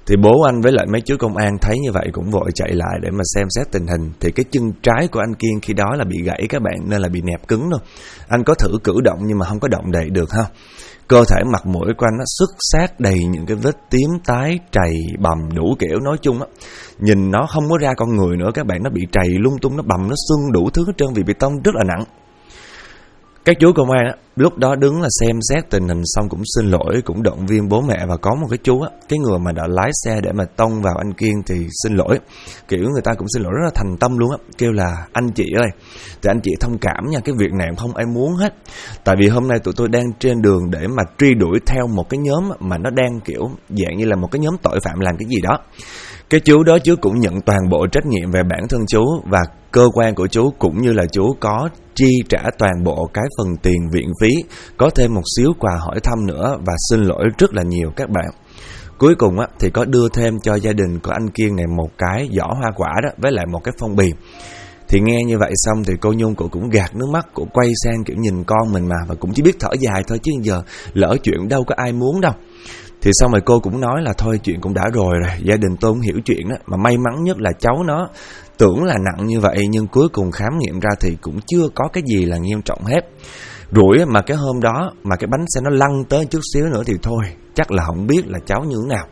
Thì bố anh với lại mấy chú công an thấy như vậy cũng vội chạy lại để mà xem xét tình hình. Thì cái chân trái của anh Kiên khi đó là bị gãy các bạn, nên là bị nẹp cứng thôi. Anh có thử cử động nhưng mà không có động đậy được ha. Cơ thể mặt mũi của anh nó xức xát đầy những cái vết tím tái, trầy, bầm đủ kiểu. Nói chung á, nhìn nó không có ra con người nữa các bạn. Nó bị trầy lung tung, nó bầm, nó sưng đủ thứ hết trơn vì bị tông rất là nặng. Các chú công an á, lúc đó đứng là xem xét tình hình xong cũng xin lỗi, cũng động viên bố mẹ. Và có một cái chú á, cái người mà đã lái xe để mà tông vào anh Kiên thì xin lỗi. Kiểu người ta cũng xin lỗi rất là thành tâm luôn á. Kêu là anh chị ơi, thì anh chị thông cảm nha, cái việc này không ai muốn hết. Tại vì hôm nay tụi tôi đang trên đường để mà truy đuổi theo một cái nhóm mà nó đang kiểu dạng như là một cái nhóm tội phạm làm cái gì đó. Cái chú đó chú cũng nhận toàn bộ trách nhiệm về bản thân chú, và cơ quan của chú cũng như là chú có chi trả toàn bộ cái phần tiền viện phí, có thêm một xíu quà hỏi thăm nữa và xin lỗi rất là nhiều các bạn. Cuối cùng á, thì có đưa thêm cho gia đình của anh Kiên này một cái giỏ hoa quả đó với lại một cái phong bì. Thì nghe như vậy xong thì cô Nhung cô cũng gạt nước mắt, cô quay sang kiểu nhìn con mình mà, và cũng chỉ biết thở dài thôi, chứ giờ lỡ chuyện đâu có ai muốn đâu. Thì xong rồi cô cũng nói là thôi chuyện cũng đã rồi, gia đình tôi không hiểu chuyện đó. Mà may mắn nhất là cháu nó tưởng là nặng như vậy, nhưng cuối cùng khám nghiệm ra thì cũng chưa có cái gì là nghiêm trọng hết. Rủi mà cái hôm đó mà cái bánh xe nó lăn tới chút xíu nữa thì thôi, chắc là không biết là cháu như thế nào.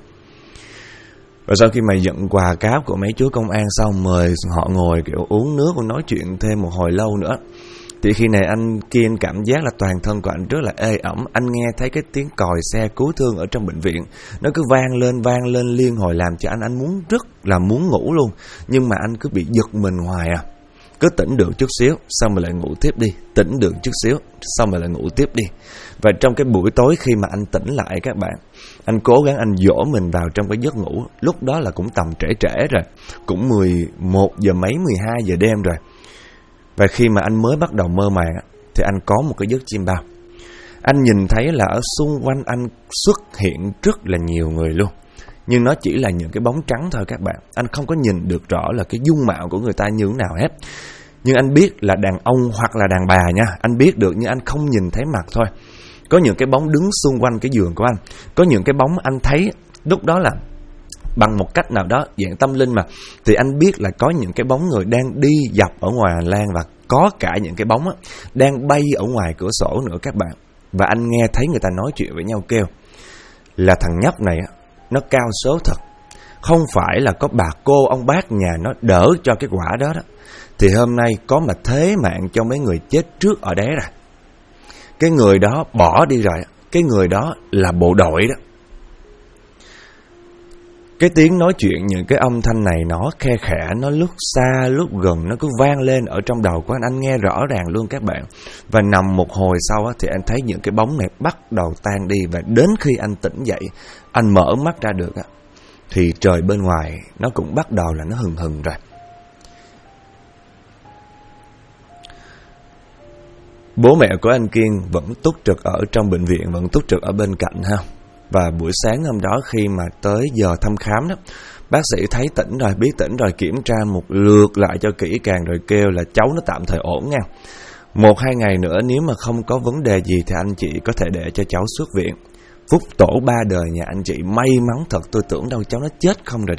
Và sau khi mà nhận quà cáp của mấy chú công an xong, mời họ ngồi kiểu uống nước và nói chuyện thêm một hồi lâu nữa. Thì khi này anh Kiên cảm giác là toàn thân của anh rất là ê ẩm. Anh nghe thấy cái tiếng còi xe cứu thương ở trong bệnh viện, nó cứ vang lên liên hồi, làm cho anh muốn rất là muốn ngủ luôn. Nhưng mà anh cứ bị giật mình hoài à. Cứ tỉnh được chút xíu, xong rồi lại ngủ tiếp đi. Tỉnh được chút xíu, xong rồi lại ngủ tiếp đi. Và trong cái buổi tối khi mà anh tỉnh lại các bạn, anh cố gắng anh dỗ mình vào trong cái giấc ngủ. Lúc đó là cũng tầm trễ rồi, cũng 11 giờ mấy, 12 giờ đêm rồi. Và khi mà anh mới bắt đầu mơ màng thì anh có một cái giấc chiêm bao. Anh nhìn thấy là ở xung quanh anh xuất hiện rất là nhiều người luôn, nhưng nó chỉ là những cái bóng trắng thôi các bạn. Anh không có nhìn được rõ là cái dung mạo của người ta như thế nào hết. Nhưng anh biết là đàn ông hoặc là đàn bà nha, anh biết được, nhưng anh không nhìn thấy mặt thôi. Có những cái bóng đứng xung quanh cái giường của anh. Có những cái bóng anh thấy lúc đó là bằng một cách nào đó dạng tâm linh mà, thì anh biết là có những cái bóng người đang đi dọc ở ngoài hành lang, và có cả những cái bóng đang bay ở ngoài cửa sổ nữa các bạn. Và anh nghe thấy người ta nói chuyện với nhau, kêu là thằng nhóc này nó cao số thật, không phải là có bà cô ông bác nhà nó đỡ cho cái quả đó thì hôm nay có mà thế mạng cho mấy người chết trước ở đấy rồi. Cái người đó bỏ đi rồi, cái người đó là bộ đội đó. Cái tiếng nói chuyện, những cái âm thanh này nó khe khẽ, nó lúc xa lúc gần, nó cứ vang lên ở trong đầu của anh nghe rõ ràng luôn các bạn. Và nằm một hồi sau thì anh thấy những cái bóng này bắt đầu tan đi. Và đến khi anh tỉnh dậy, anh mở mắt ra được thì trời bên ngoài nó cũng bắt đầu là nó hừng hừng rồi. Bố mẹ của anh Kiên vẫn túc trực ở trong bệnh viện, vẫn túc trực ở bên cạnh ha. Và buổi sáng hôm đó khi mà tới giờ thăm khám đó, bác sĩ thấy tỉnh rồi, biết tỉnh rồi, kiểm tra một lượt lại cho kỹ càng rồi kêu là cháu nó tạm thời ổn nha. 1-2 ngày nữa nếu mà không có vấn đề gì thì anh chị có thể để cho cháu xuất viện. Phúc tổ 3 đời nhà anh chị may mắn thật, tôi tưởng đâu cháu nó chết không rồi đó.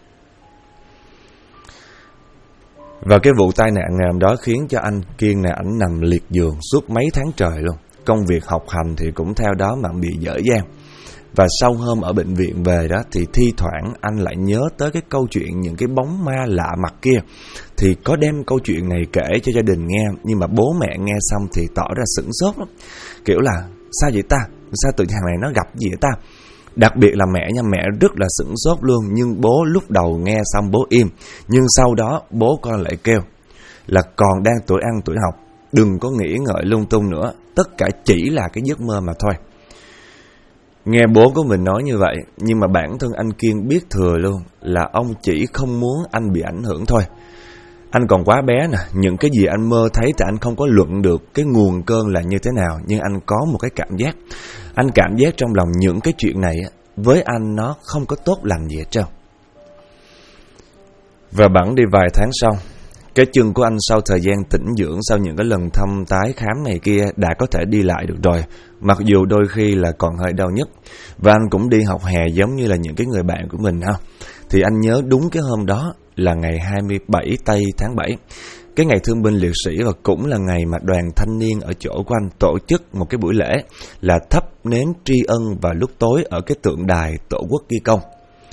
Và cái vụ tai nạn ngày hôm đó khiến cho anh Kiên này ảnh nằm liệt giường suốt mấy tháng trời luôn. Công việc học hành thì cũng theo đó mà bị dở dang. Và sau hôm ở bệnh viện về đó thì thi thoảng anh lại nhớ tới cái câu chuyện những cái bóng ma lạ mặt kia. Thì có đem câu chuyện này kể cho gia đình nghe, nhưng mà bố mẹ nghe xong thì tỏ ra sửng sốt lắm. Kiểu là sao vậy ta? Sao tụi thằng này nó gặp gì vậy ta? Đặc biệt là mẹ nha, mẹ rất là sửng sốt luôn. Nhưng bố lúc đầu nghe xong bố im, nhưng sau đó bố con lại kêu là còn đang tuổi ăn tuổi học, đừng có nghĩ ngợi lung tung nữa, tất cả chỉ là cái giấc mơ mà thôi. Nghe bố của mình nói như vậy, nhưng mà bản thân anh Kiên biết thừa luôn là ông chỉ không muốn anh bị ảnh hưởng thôi. Anh còn quá bé nè, những cái gì anh mơ thấy thì anh không có luận được cái nguồn cơn là như thế nào, nhưng anh có một cái cảm giác. Anh cảm giác trong lòng những cái chuyện này với anh nó không có tốt lành gì hết trơn. Và bẵng đi vài tháng sau, Cái chân của anh sau thời gian tĩnh dưỡng, sau những cái lần thăm tái khám này kia đã có thể đi lại được rồi, mặc dù đôi khi là còn hơi đau nhức. Và anh cũng đi học hè giống như là những cái người bạn của mình ha. Thì anh nhớ đúng cái hôm đó là ngày 27 tây tháng 7, cái ngày thương binh liệt sĩ, và cũng là ngày mà đoàn thanh niên ở chỗ của anh tổ chức một cái buổi lễ là thắp nến tri ân vào lúc tối ở cái tượng đài Tổ quốc ghi công.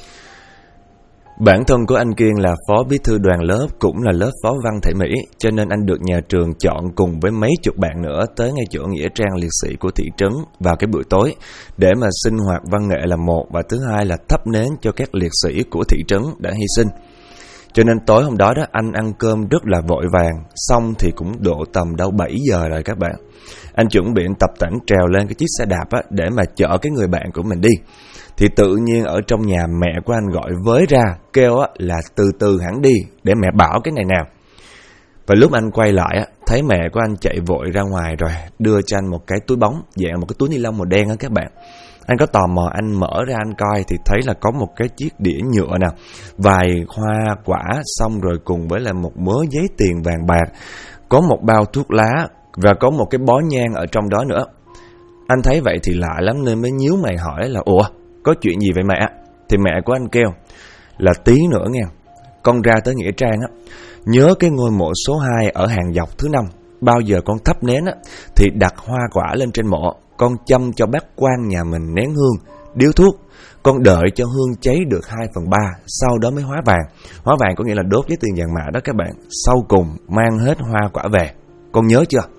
Bản thân của anh Kiên là phó bí thư đoàn lớp, cũng là lớp phó văn thể Mỹ, cho nên anh được nhà trường chọn cùng với mấy chục bạn nữa tới ngay chỗ nghĩa trang liệt sĩ của thị trấn vào cái buổi tối để mà sinh hoạt văn nghệ là một, và thứ hai là thắp nến cho các liệt sĩ của thị trấn đã hy sinh. Cho nên tối hôm đó anh ăn cơm rất là vội vàng, xong thì cũng độ tầm đâu 7 giờ rồi các bạn. Anh chuẩn bị tập tễnh trèo lên cái chiếc xe đạp để mà chở cái người bạn của mình đi. Thì tự nhiên ở trong nhà mẹ của anh gọi với ra, kêu là từ từ hẳn đi để mẹ bảo cái này nào. Và lúc anh quay lại thấy mẹ của anh chạy vội ra ngoài rồi, đưa cho anh một cái túi bóng, dạng một cái túi ni lông màu đen các bạn. Anh có tò mò, anh mở ra anh coi thì thấy là có một cái chiếc đĩa nhựa nè, vài hoa quả, xong rồi cùng với là một mớ giấy tiền vàng bạc, có một bao thuốc lá và có một cái bó nhang ở trong đó nữa. Anh thấy vậy thì lạ lắm nên mới nhíu mày hỏi là ủa, có chuyện gì vậy mẹ? Thì mẹ của anh kêu là tí nữa nghe, con ra tới nghĩa trang nhớ cái ngôi mộ số 2 ở hàng dọc thứ 5, bao giờ con thắp nến thì đặt hoa quả lên trên mộ, con châm cho bác quan nhà mình nén hương, điếu thuốc, con đợi cho hương cháy được 2/3, sau đó mới hóa vàng. Hóa vàng có nghĩa là đốt với tiền vàng mã đó các bạn. Sau cùng mang hết hoa quả về, con nhớ chưa?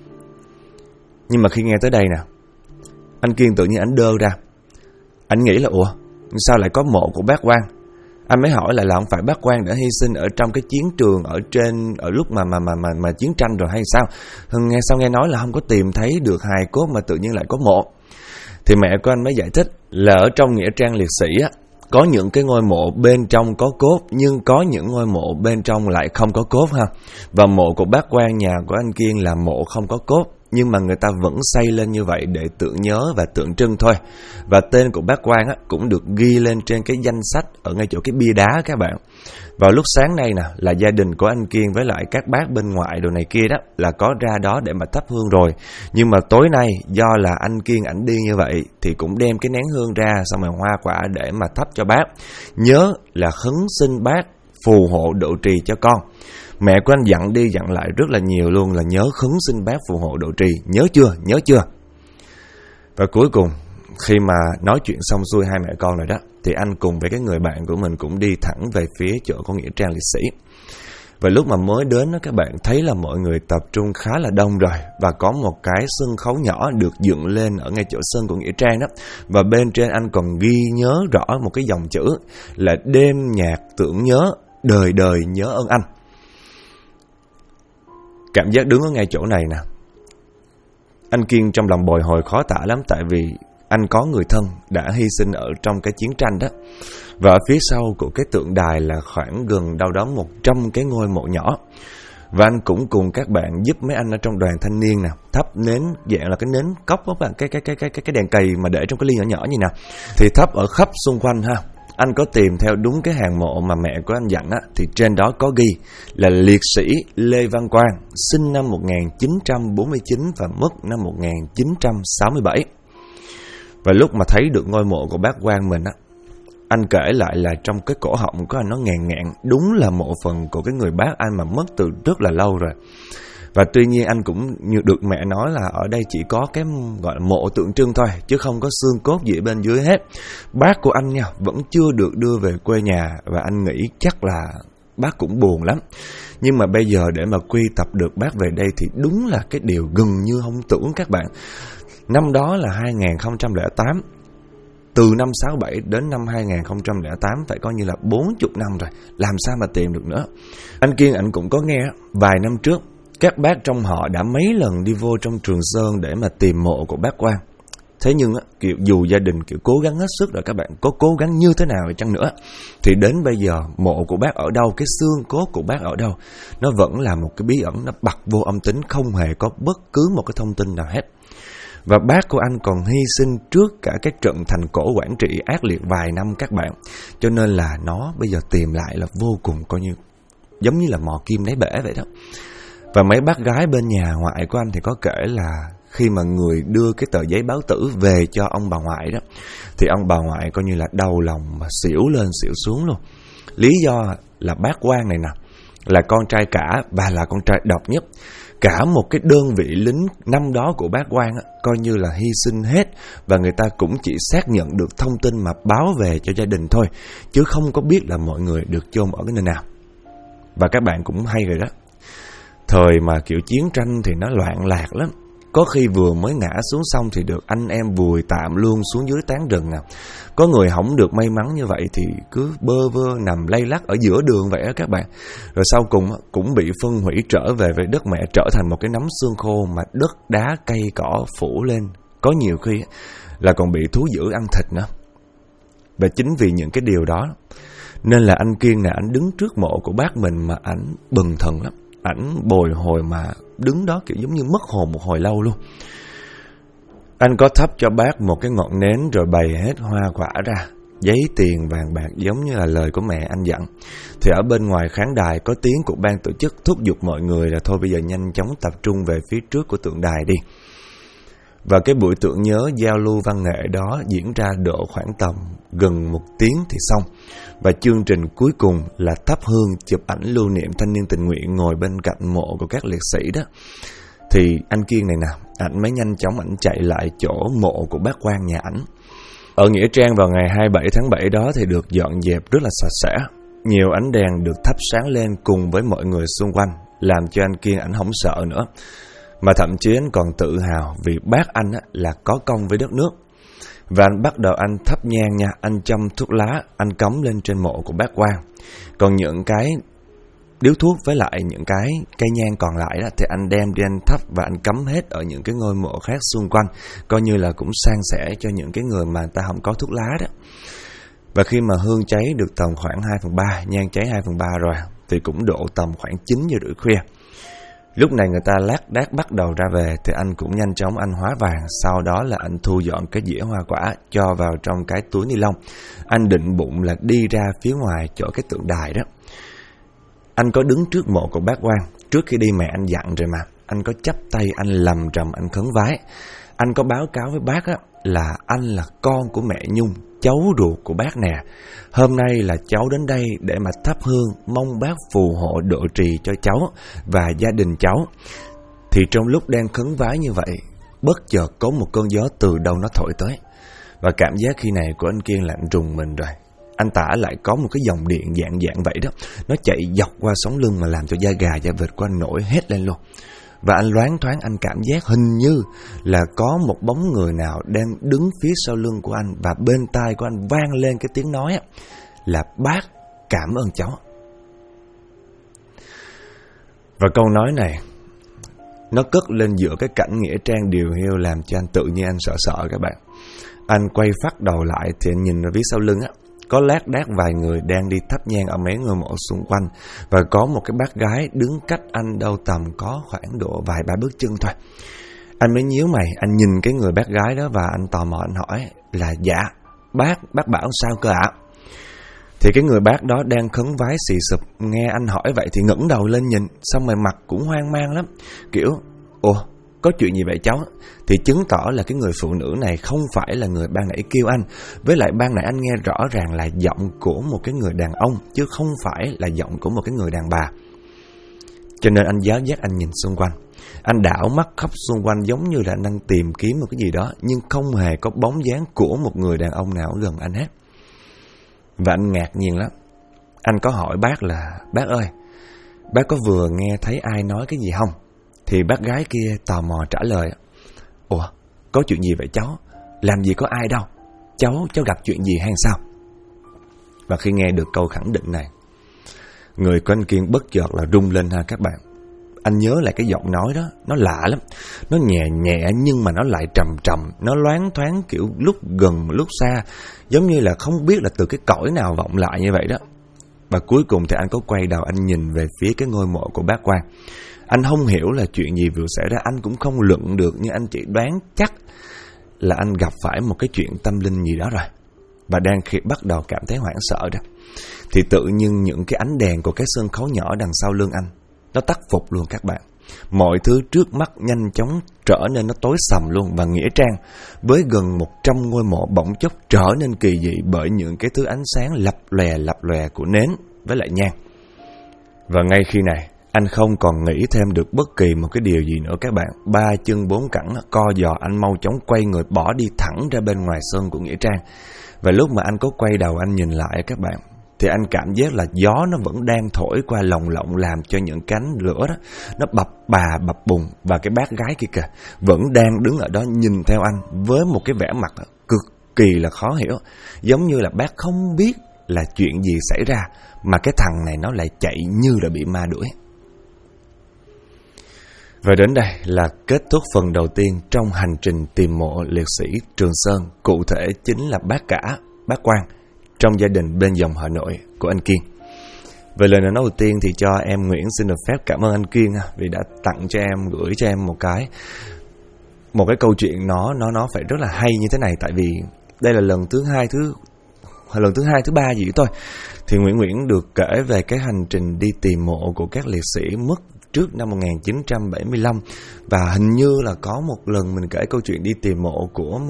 Nhưng mà khi nghe tới đây nè, anh Kiên tự nhiên anh đơ ra. Anh nghĩ là ủa, sao lại có mộ của bác quan? Anh mới hỏi lại là không phải bác quan đã hy sinh ở trong cái chiến trường ở lúc mà chiến tranh rồi hay sao? Nghe nói là không có tìm thấy được hài cốt mà tự nhiên lại có mộ. Thì mẹ của anh mới giải thích là ở trong nghĩa trang liệt sĩ có những cái ngôi mộ bên trong có cốt, nhưng có những ngôi mộ bên trong lại không có cốt ha. Và mộ của bác quan nhà của anh Kiên là mộ không có cốt, nhưng mà người ta vẫn xây lên như vậy để tưởng nhớ và tượng trưng thôi. Và tên của bác quan cũng được ghi lên trên cái danh sách ở ngay chỗ cái bia đá các bạn. Vào lúc sáng nay nè, là gia đình của anh Kiên với lại các bác bên ngoại đồ này kia đó là có ra đó để mà thắp hương rồi. Nhưng mà tối nay do là anh Kiên ảnh đi như vậy thì cũng đem cái nén hương ra, xong rồi hoa quả để mà thắp cho bác. Nhớ là khấn xin bác phù hộ độ trì cho con. Mẹ của anh dặn đi dặn lại rất là nhiều luôn, là nhớ khấn xin bác phù hộ độ trì, nhớ chưa? Và cuối cùng khi mà nói chuyện xong xuôi hai mẹ con rồi đó, thì anh cùng với cái người bạn của mình cũng đi thẳng về phía chỗ có nghĩa trang liệt sĩ. Và lúc mà mới đến đó, các bạn thấy là mọi người tập trung khá là đông rồi, và có một cái sân khấu nhỏ được dựng lên ở ngay chỗ sân của nghĩa trang đó. Và bên trên anh còn ghi nhớ rõ một cái dòng chữ là đêm nhạc tưởng nhớ, đời đời nhớ ơn anh. Cảm giác đứng ở ngay chỗ này nè, anh Kiên trong lòng bồi hồi khó tả lắm, tại vì anh có người thân đã hy sinh ở trong cái chiến tranh đó. Và ở phía sau của cái tượng đài là khoảng gần đâu đó 100 cái ngôi mộ nhỏ. Và anh cũng cùng các bạn giúp mấy anh ở trong đoàn thanh niên nè, thắp nến dạng là cái nến cốc đó bạn, cái đèn cầy mà để trong cái ly nhỏ nhỏ như nè, thì thắp ở khắp xung quanh ha. Anh có tìm theo đúng cái hàng mộ mà mẹ của anh dặn thì trên đó có ghi là liệt sĩ Lê Văn Quang, sinh năm 1949 và mất năm 1967. Và lúc mà thấy được ngôi mộ của bác Quang mình anh kể lại là trong cái cổ họng của anh nó ngàn, đúng là mộ phần của cái người bác anh mà mất từ rất là lâu rồi. Và tuy nhiên anh cũng như được mẹ nói là ở đây chỉ có cái gọi là mộ tượng trưng thôi, chứ không có xương cốt gì ở bên dưới hết. Bác của anh nha vẫn chưa được đưa về quê nhà, và anh nghĩ chắc là bác cũng buồn lắm. Nhưng mà bây giờ để mà quy tập được bác về đây thì đúng là cái điều gần như không tưởng các bạn. Năm đó là 2008, từ năm 67 đến năm 2008 phải coi như là 40 năm rồi, làm sao mà tìm được nữa. Anh Kiên anh cũng có nghe vài năm trước các bác trong họ đã mấy lần đi vô trong Trường Sơn để mà tìm mộ của bác Quang. Thế nhưng kiểu dù gia đình kiểu cố gắng hết sức rồi các bạn, có cố gắng như thế nào chăng nữa thì đến bây giờ mộ của bác ở đâu, cái xương cốt của bác ở đâu, nó vẫn là một cái bí ẩn, nó bặt vô âm tính, không hề có bất cứ một cái thông tin nào hết. Và bác của anh còn hy sinh trước cả cái trận thành cổ Quảng Trị ác liệt vài năm các bạn. Cho nên là nó bây giờ tìm lại là vô cùng coi như giống như là mò kim đáy bể vậy đó. Và mấy bác gái bên nhà ngoại của anh thì có kể là khi mà người đưa cái tờ giấy báo tử về cho ông bà ngoại đó, thì ông bà ngoại coi như là đau lòng mà xỉu lên xỉu xuống luôn. Lý do là bác Quang này nè là con trai cả và là con trai độc nhất. Cả một cái đơn vị lính năm đó của bác Quang á, coi như là hy sinh hết, và người ta cũng chỉ xác nhận được thông tin mà báo về cho gia đình thôi, chứ không có biết là mọi người được chôn ở cái nơi nào. Và các bạn cũng hay rồi đó, thời mà kiểu chiến tranh thì nó loạn lạc lắm. Có khi vừa mới ngã xuống xong thì được anh em vùi tạm luôn xuống dưới tán rừng nè. Có người không được may mắn như vậy thì cứ bơ vơ nằm lay lắc ở giữa đường vậy đó các bạn. Rồi sau cùng cũng bị phân hủy trở về với đất mẹ, trở thành một cái nắm xương khô mà đất đá cây cỏ phủ lên. Có nhiều khi là còn bị thú dữ ăn thịt nữa. Và chính vì những cái điều đó nên là anh Kiên nè, anh đứng trước mộ của bác mình mà ảnh bần thần lắm. Ảnh bồi hồi mà đứng đó kiểu giống như mất hồn một hồi lâu luôn. Anh có thắp cho bác một cái ngọn nến rồi bày hết hoa quả ra, giấy tiền vàng bạc giống như là lời của mẹ anh dặn. Thì ở bên ngoài khán đài có tiếng của ban tổ chức thúc giục mọi người là thôi bây giờ nhanh chóng tập trung về phía trước của tượng đài đi. Và cái buổi tưởng nhớ giao lưu văn nghệ đó diễn ra độ khoảng tầm gần 1 tiếng thì xong. Và chương trình cuối cùng là thắp hương chụp ảnh lưu niệm thanh niên tình nguyện ngồi bên cạnh mộ của các liệt sĩ đó. Thì anh Kiên này nè, ảnh mới nhanh chóng ảnh chạy lại chỗ mộ của bác Quang nhà ảnh. Ở Nghĩa Trang vào ngày 27 tháng 7 đó thì được dọn dẹp rất là sạch sẽ. Nhiều ánh đèn được thắp sáng lên cùng với mọi người xung quanh, làm cho anh Kiên ảnh không sợ nữa. Mà thậm chí anh còn tự hào vì bác anh là có công với đất nước. Và anh bắt đầu anh thắp nhang nha, anh châm thuốc lá, anh cắm lên trên mộ của bác Quang. Còn những cái điếu thuốc với lại những cái cây nhang còn lại đó thì anh đem đi anh thắp và anh cắm hết ở những cái ngôi mộ khác xung quanh, coi như là cũng san sẻ cho những cái người mà người ta không có thuốc lá đó. Và khi mà hương cháy được tầm khoảng 2/3, nhang cháy 2/3 rồi thì cũng độ tầm khoảng 9 giờ rưỡi khuya. Lúc này người ta lác đác bắt đầu ra về thì anh cũng nhanh chóng anh hóa vàng. Sau đó là anh thu dọn cái dĩa hoa quả cho vào trong cái túi ni lông. Anh định bụng là đi ra phía ngoài chỗ cái tượng đài đó. Anh có đứng trước mộ của bác Quang. Trước khi đi mẹ anh dặn rồi mà. Anh có chắp tay anh lầm rầm anh khấn vái. Anh có báo cáo với bác là anh là con của mẹ Nhung, cháu ruột của bác nè. Hôm nay là cháu đến đây để mà thắp hương, mong bác phù hộ độ trì cho cháu và gia đình cháu. Thì trong lúc đang khấn vái như vậy, bất chợt có một cơn gió từ đâu nó thổi tới. Và cảm giác khi này của anh Kiên là anh rùng mình rồi. Anh tả lại có một cái dòng điện dạng vậy đó, nó chạy dọc qua sống lưng mà làm cho da gà da vịt của anh nổi hết lên luôn. Và anh loáng thoáng anh cảm giác hình như là có một bóng người nào đang đứng phía sau lưng của anh. Và bên tai của anh vang lên cái tiếng nói là bác cảm ơn cháu. Và câu nói này nó cất lên giữa cái cảnh nghĩa trang điều hiu, làm cho anh tự nhiên anh sợ các bạn. Anh quay phát đầu lại thì anh nhìn vào phía sau lưng có lác đác vài người đang đi thắp nhang ở mấy ngôi mộ xung quanh. Và có một cái bác gái đứng cách anh đâu tầm có khoảng độ vài ba bước chân thôi. Anh mới nhíu mày, anh nhìn cái người bác gái đó và anh tò mò anh hỏi là dạ, bác bảo sao cơ ạ? Thì cái người bác đó đang khấn vái xì sụp, nghe anh hỏi vậy thì ngẩng đầu lên nhìn, xong rồi mặt cũng hoang mang lắm. Kiểu, ồ, có chuyện gì vậy cháu? Thì chứng tỏ là cái người phụ nữ này không phải là người ban nãy kêu anh. Với lại ban nãy anh nghe rõ ràng là giọng của một cái người đàn ông, chứ không phải là giọng của một cái người đàn bà. Cho nên anh giáo giác anh nhìn xung quanh. Anh đảo mắt khắp xung quanh giống như là anh đang tìm kiếm một cái gì đó, nhưng không hề có bóng dáng của một người đàn ông nào gần anh hết. Và anh ngạc nhiên lắm. Anh có hỏi bác là, bác ơi, bác có vừa nghe thấy ai nói cái gì không? Thì bác gái kia tò mò trả lời, ủa, có chuyện gì vậy cháu? Làm gì có ai đâu. Cháu gặp chuyện gì hay sao? Và khi nghe được câu khẳng định này, người của anh Kiên bất chợt là rung lên ha các bạn. Anh nhớ lại cái giọng nói đó, nó lạ lắm. Nó nhẹ nhẹ nhưng mà nó lại trầm trầm. Nó loáng thoáng kiểu lúc gần lúc xa, giống như là không biết là từ cái cõi nào vọng lại như vậy đó. Và cuối cùng thì anh có quay đầu anh nhìn về phía cái ngôi mộ của bác Quang. Anh không hiểu là chuyện gì vừa xảy ra, anh cũng không luận được, nhưng anh chỉ đoán chắc là anh gặp phải một cái chuyện tâm linh gì đó rồi. và đang khi bắt đầu cảm thấy hoảng sợ đó, thì tự nhiên những cái ánh đèn của cái sân khấu nhỏ đằng sau lưng anh nó tắt phục luôn các bạn. Mọi thứ trước mắt nhanh chóng trở nên nó tối sầm luôn, và nghĩa trang với gần 100 ngôi mộ bỗng chốc trở nên kỳ dị bởi những cái thứ ánh sáng lập lòe của nến với lại nhang. Và ngay khi này, anh không còn nghĩ thêm được bất kỳ một cái điều gì nữa các bạn. 3 chân 4 cẳng co giò, anh mau chóng quay người bỏ đi thẳng ra bên ngoài sân của nghĩa trang. Và lúc mà anh có quay đầu anh nhìn lại các bạn, thì anh cảm giác là gió nó vẫn đang thổi qua lồng lộng, làm cho những cánh lửa đó nó bập bùng. Và cái bác gái kia kìa vẫn đang đứng ở đó nhìn theo anh với một cái vẻ mặt cực kỳ là khó hiểu, giống như là bác không biết là chuyện gì xảy ra mà cái thằng này nó lại chạy như là bị ma đuổi. Và đến đây là kết thúc phần đầu tiên trong hành trình tìm mộ liệt sĩ Trường Sơn, cụ thể chính là bác cả, bác Quang trong gia đình bên dòng họ nội của anh Kiên. Về lời nói đầu tiên thì cho em Nguyễn xin được phép cảm ơn anh Kiên vì đã tặng cho em, gửi cho em một cái câu chuyện nó phải rất là hay như thế này. Tại vì đây là lần thứ hai, thứ ba gì thôi, thì Nguyễn được kể về cái hành trình đi tìm mộ của các liệt sĩ mất trước năm 1975. Và hình như là có một lần mình kể câu chuyện đi tìm mộ của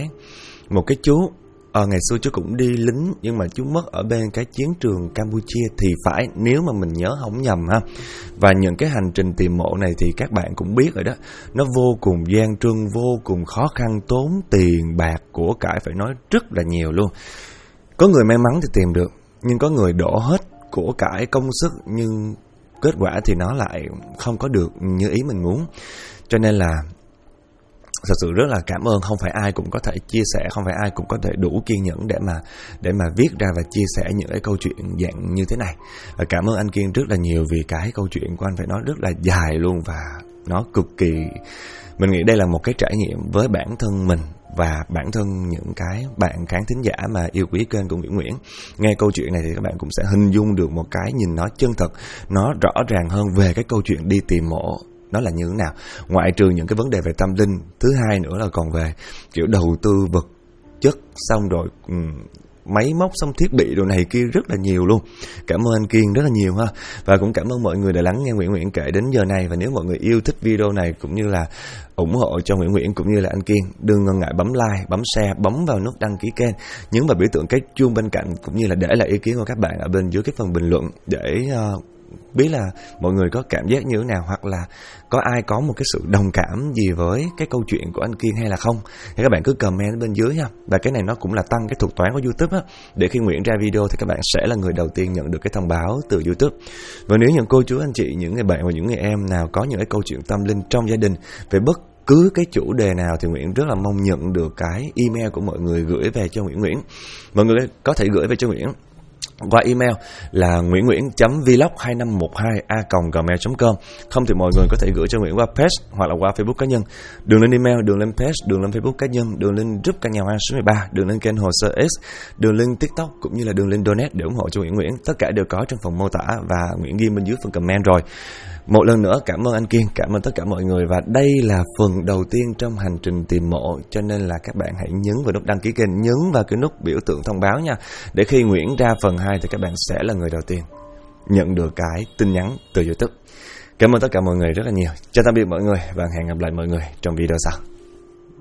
một cái chú. Ngày xưa chú cũng đi lính, nhưng mà chú mất ở bên cái chiến trường Campuchia thì phải, nếu mà mình nhớ không nhầm ha. Và những cái hành trình tìm mộ này thì các bạn cũng biết rồi đó, nó vô cùng gian truân, vô cùng khó khăn, tốn tiền bạc của cải phải nói rất là nhiều luôn. Có người may mắn thì tìm được, nhưng có người đổ hết của cải công sức, nhưng kết quả thì nó lại không có được như ý mình muốn. Cho nên là thật sự rất là cảm ơn, không phải ai cũng có thể chia sẻ, không phải ai cũng có thể đủ kiên nhẫn để mà viết ra và chia sẻ những cái câu chuyện dạng như thế này. Và cảm ơn anh Kiên rất là nhiều vì cái câu chuyện của anh phải nói rất là dài luôn, và nó cực kỳ, mình nghĩ đây là một cái trải nghiệm với bản thân mình và bản thân những cái bạn khán thính giả mà yêu quý kênh của Nguyễn. Nghe câu chuyện này thì các bạn cũng sẽ hình dung được một cái nhìn nó chân thật, nó rõ ràng hơn về cái câu chuyện đi tìm mộ nó là như thế nào. Ngoại trừ những cái vấn đề về tâm linh, thứ hai nữa là còn về kiểu đầu tư vật chất, xong rồi máy móc, xong thiết bị đồ này kia rất là nhiều luôn. Cảm ơn anh Kiên rất là nhiều ha. Và cũng cảm ơn mọi người đã lắng nghe Nguyễn kể đến giờ này. Và nếu mọi người yêu thích video này cũng như là ủng hộ cho Nguyễn cũng như là anh Kiên, đừng ngần ngại bấm like, bấm share, bấm vào nút đăng ký kênh, nhấn vào biểu tượng cái chuông bên cạnh, cũng như là để lại ý kiến của các bạn ở bên dưới cái phần bình luận để biết là mọi người có cảm giác như thế nào, hoặc là có ai có một cái sự đồng cảm gì với cái câu chuyện của anh Kiên hay là không, thì các bạn cứ comment bên dưới nha. Và cái này nó cũng là tăng cái thuật toán của YouTube á, để khi Nguyễn ra video thì các bạn sẽ là người đầu tiên nhận được cái thông báo từ YouTube. Và nếu những cô chú anh chị, những người bạn và những người em nào có những cái câu chuyện tâm linh trong gia đình về bất cứ cái chủ đề nào thì Nguyễn rất là mong nhận được cái email của mọi người gửi về cho Nguyễn. Mọi người có thể gửi về cho Nguyễn qua email là nguyễn.vlog2512a@gmail.com. Không thì mọi người có thể gửi cho Nguyễn qua page hoặc là qua Facebook cá nhân. Đường lên email, đường lên page, đường lên Facebook cá nhân, đường lên group căn nhà hoa số 13, đường lên kênh Hồ Sơ X, đường lên TikTok cũng như là đường lên donate để ủng hộ cho Nguyễn. Tất cả đều có trong phần mô tả và Nguyễn ghi bên dưới phần comment rồi. Một lần nữa cảm ơn anh Kiên, cảm ơn tất cả mọi người. Và đây là phần đầu tiên trong hành trình tìm mộ, cho nên là các bạn hãy nhấn vào nút đăng ký kênh, nhấn vào cái nút biểu tượng thông báo nha, để khi Nguyễn ra phần 2 thì các bạn sẽ là người đầu tiên nhận được cái tin nhắn từ YouTube. Cảm ơn tất cả mọi người rất là nhiều. Chào tạm biệt mọi người và hẹn gặp lại mọi người trong video sau.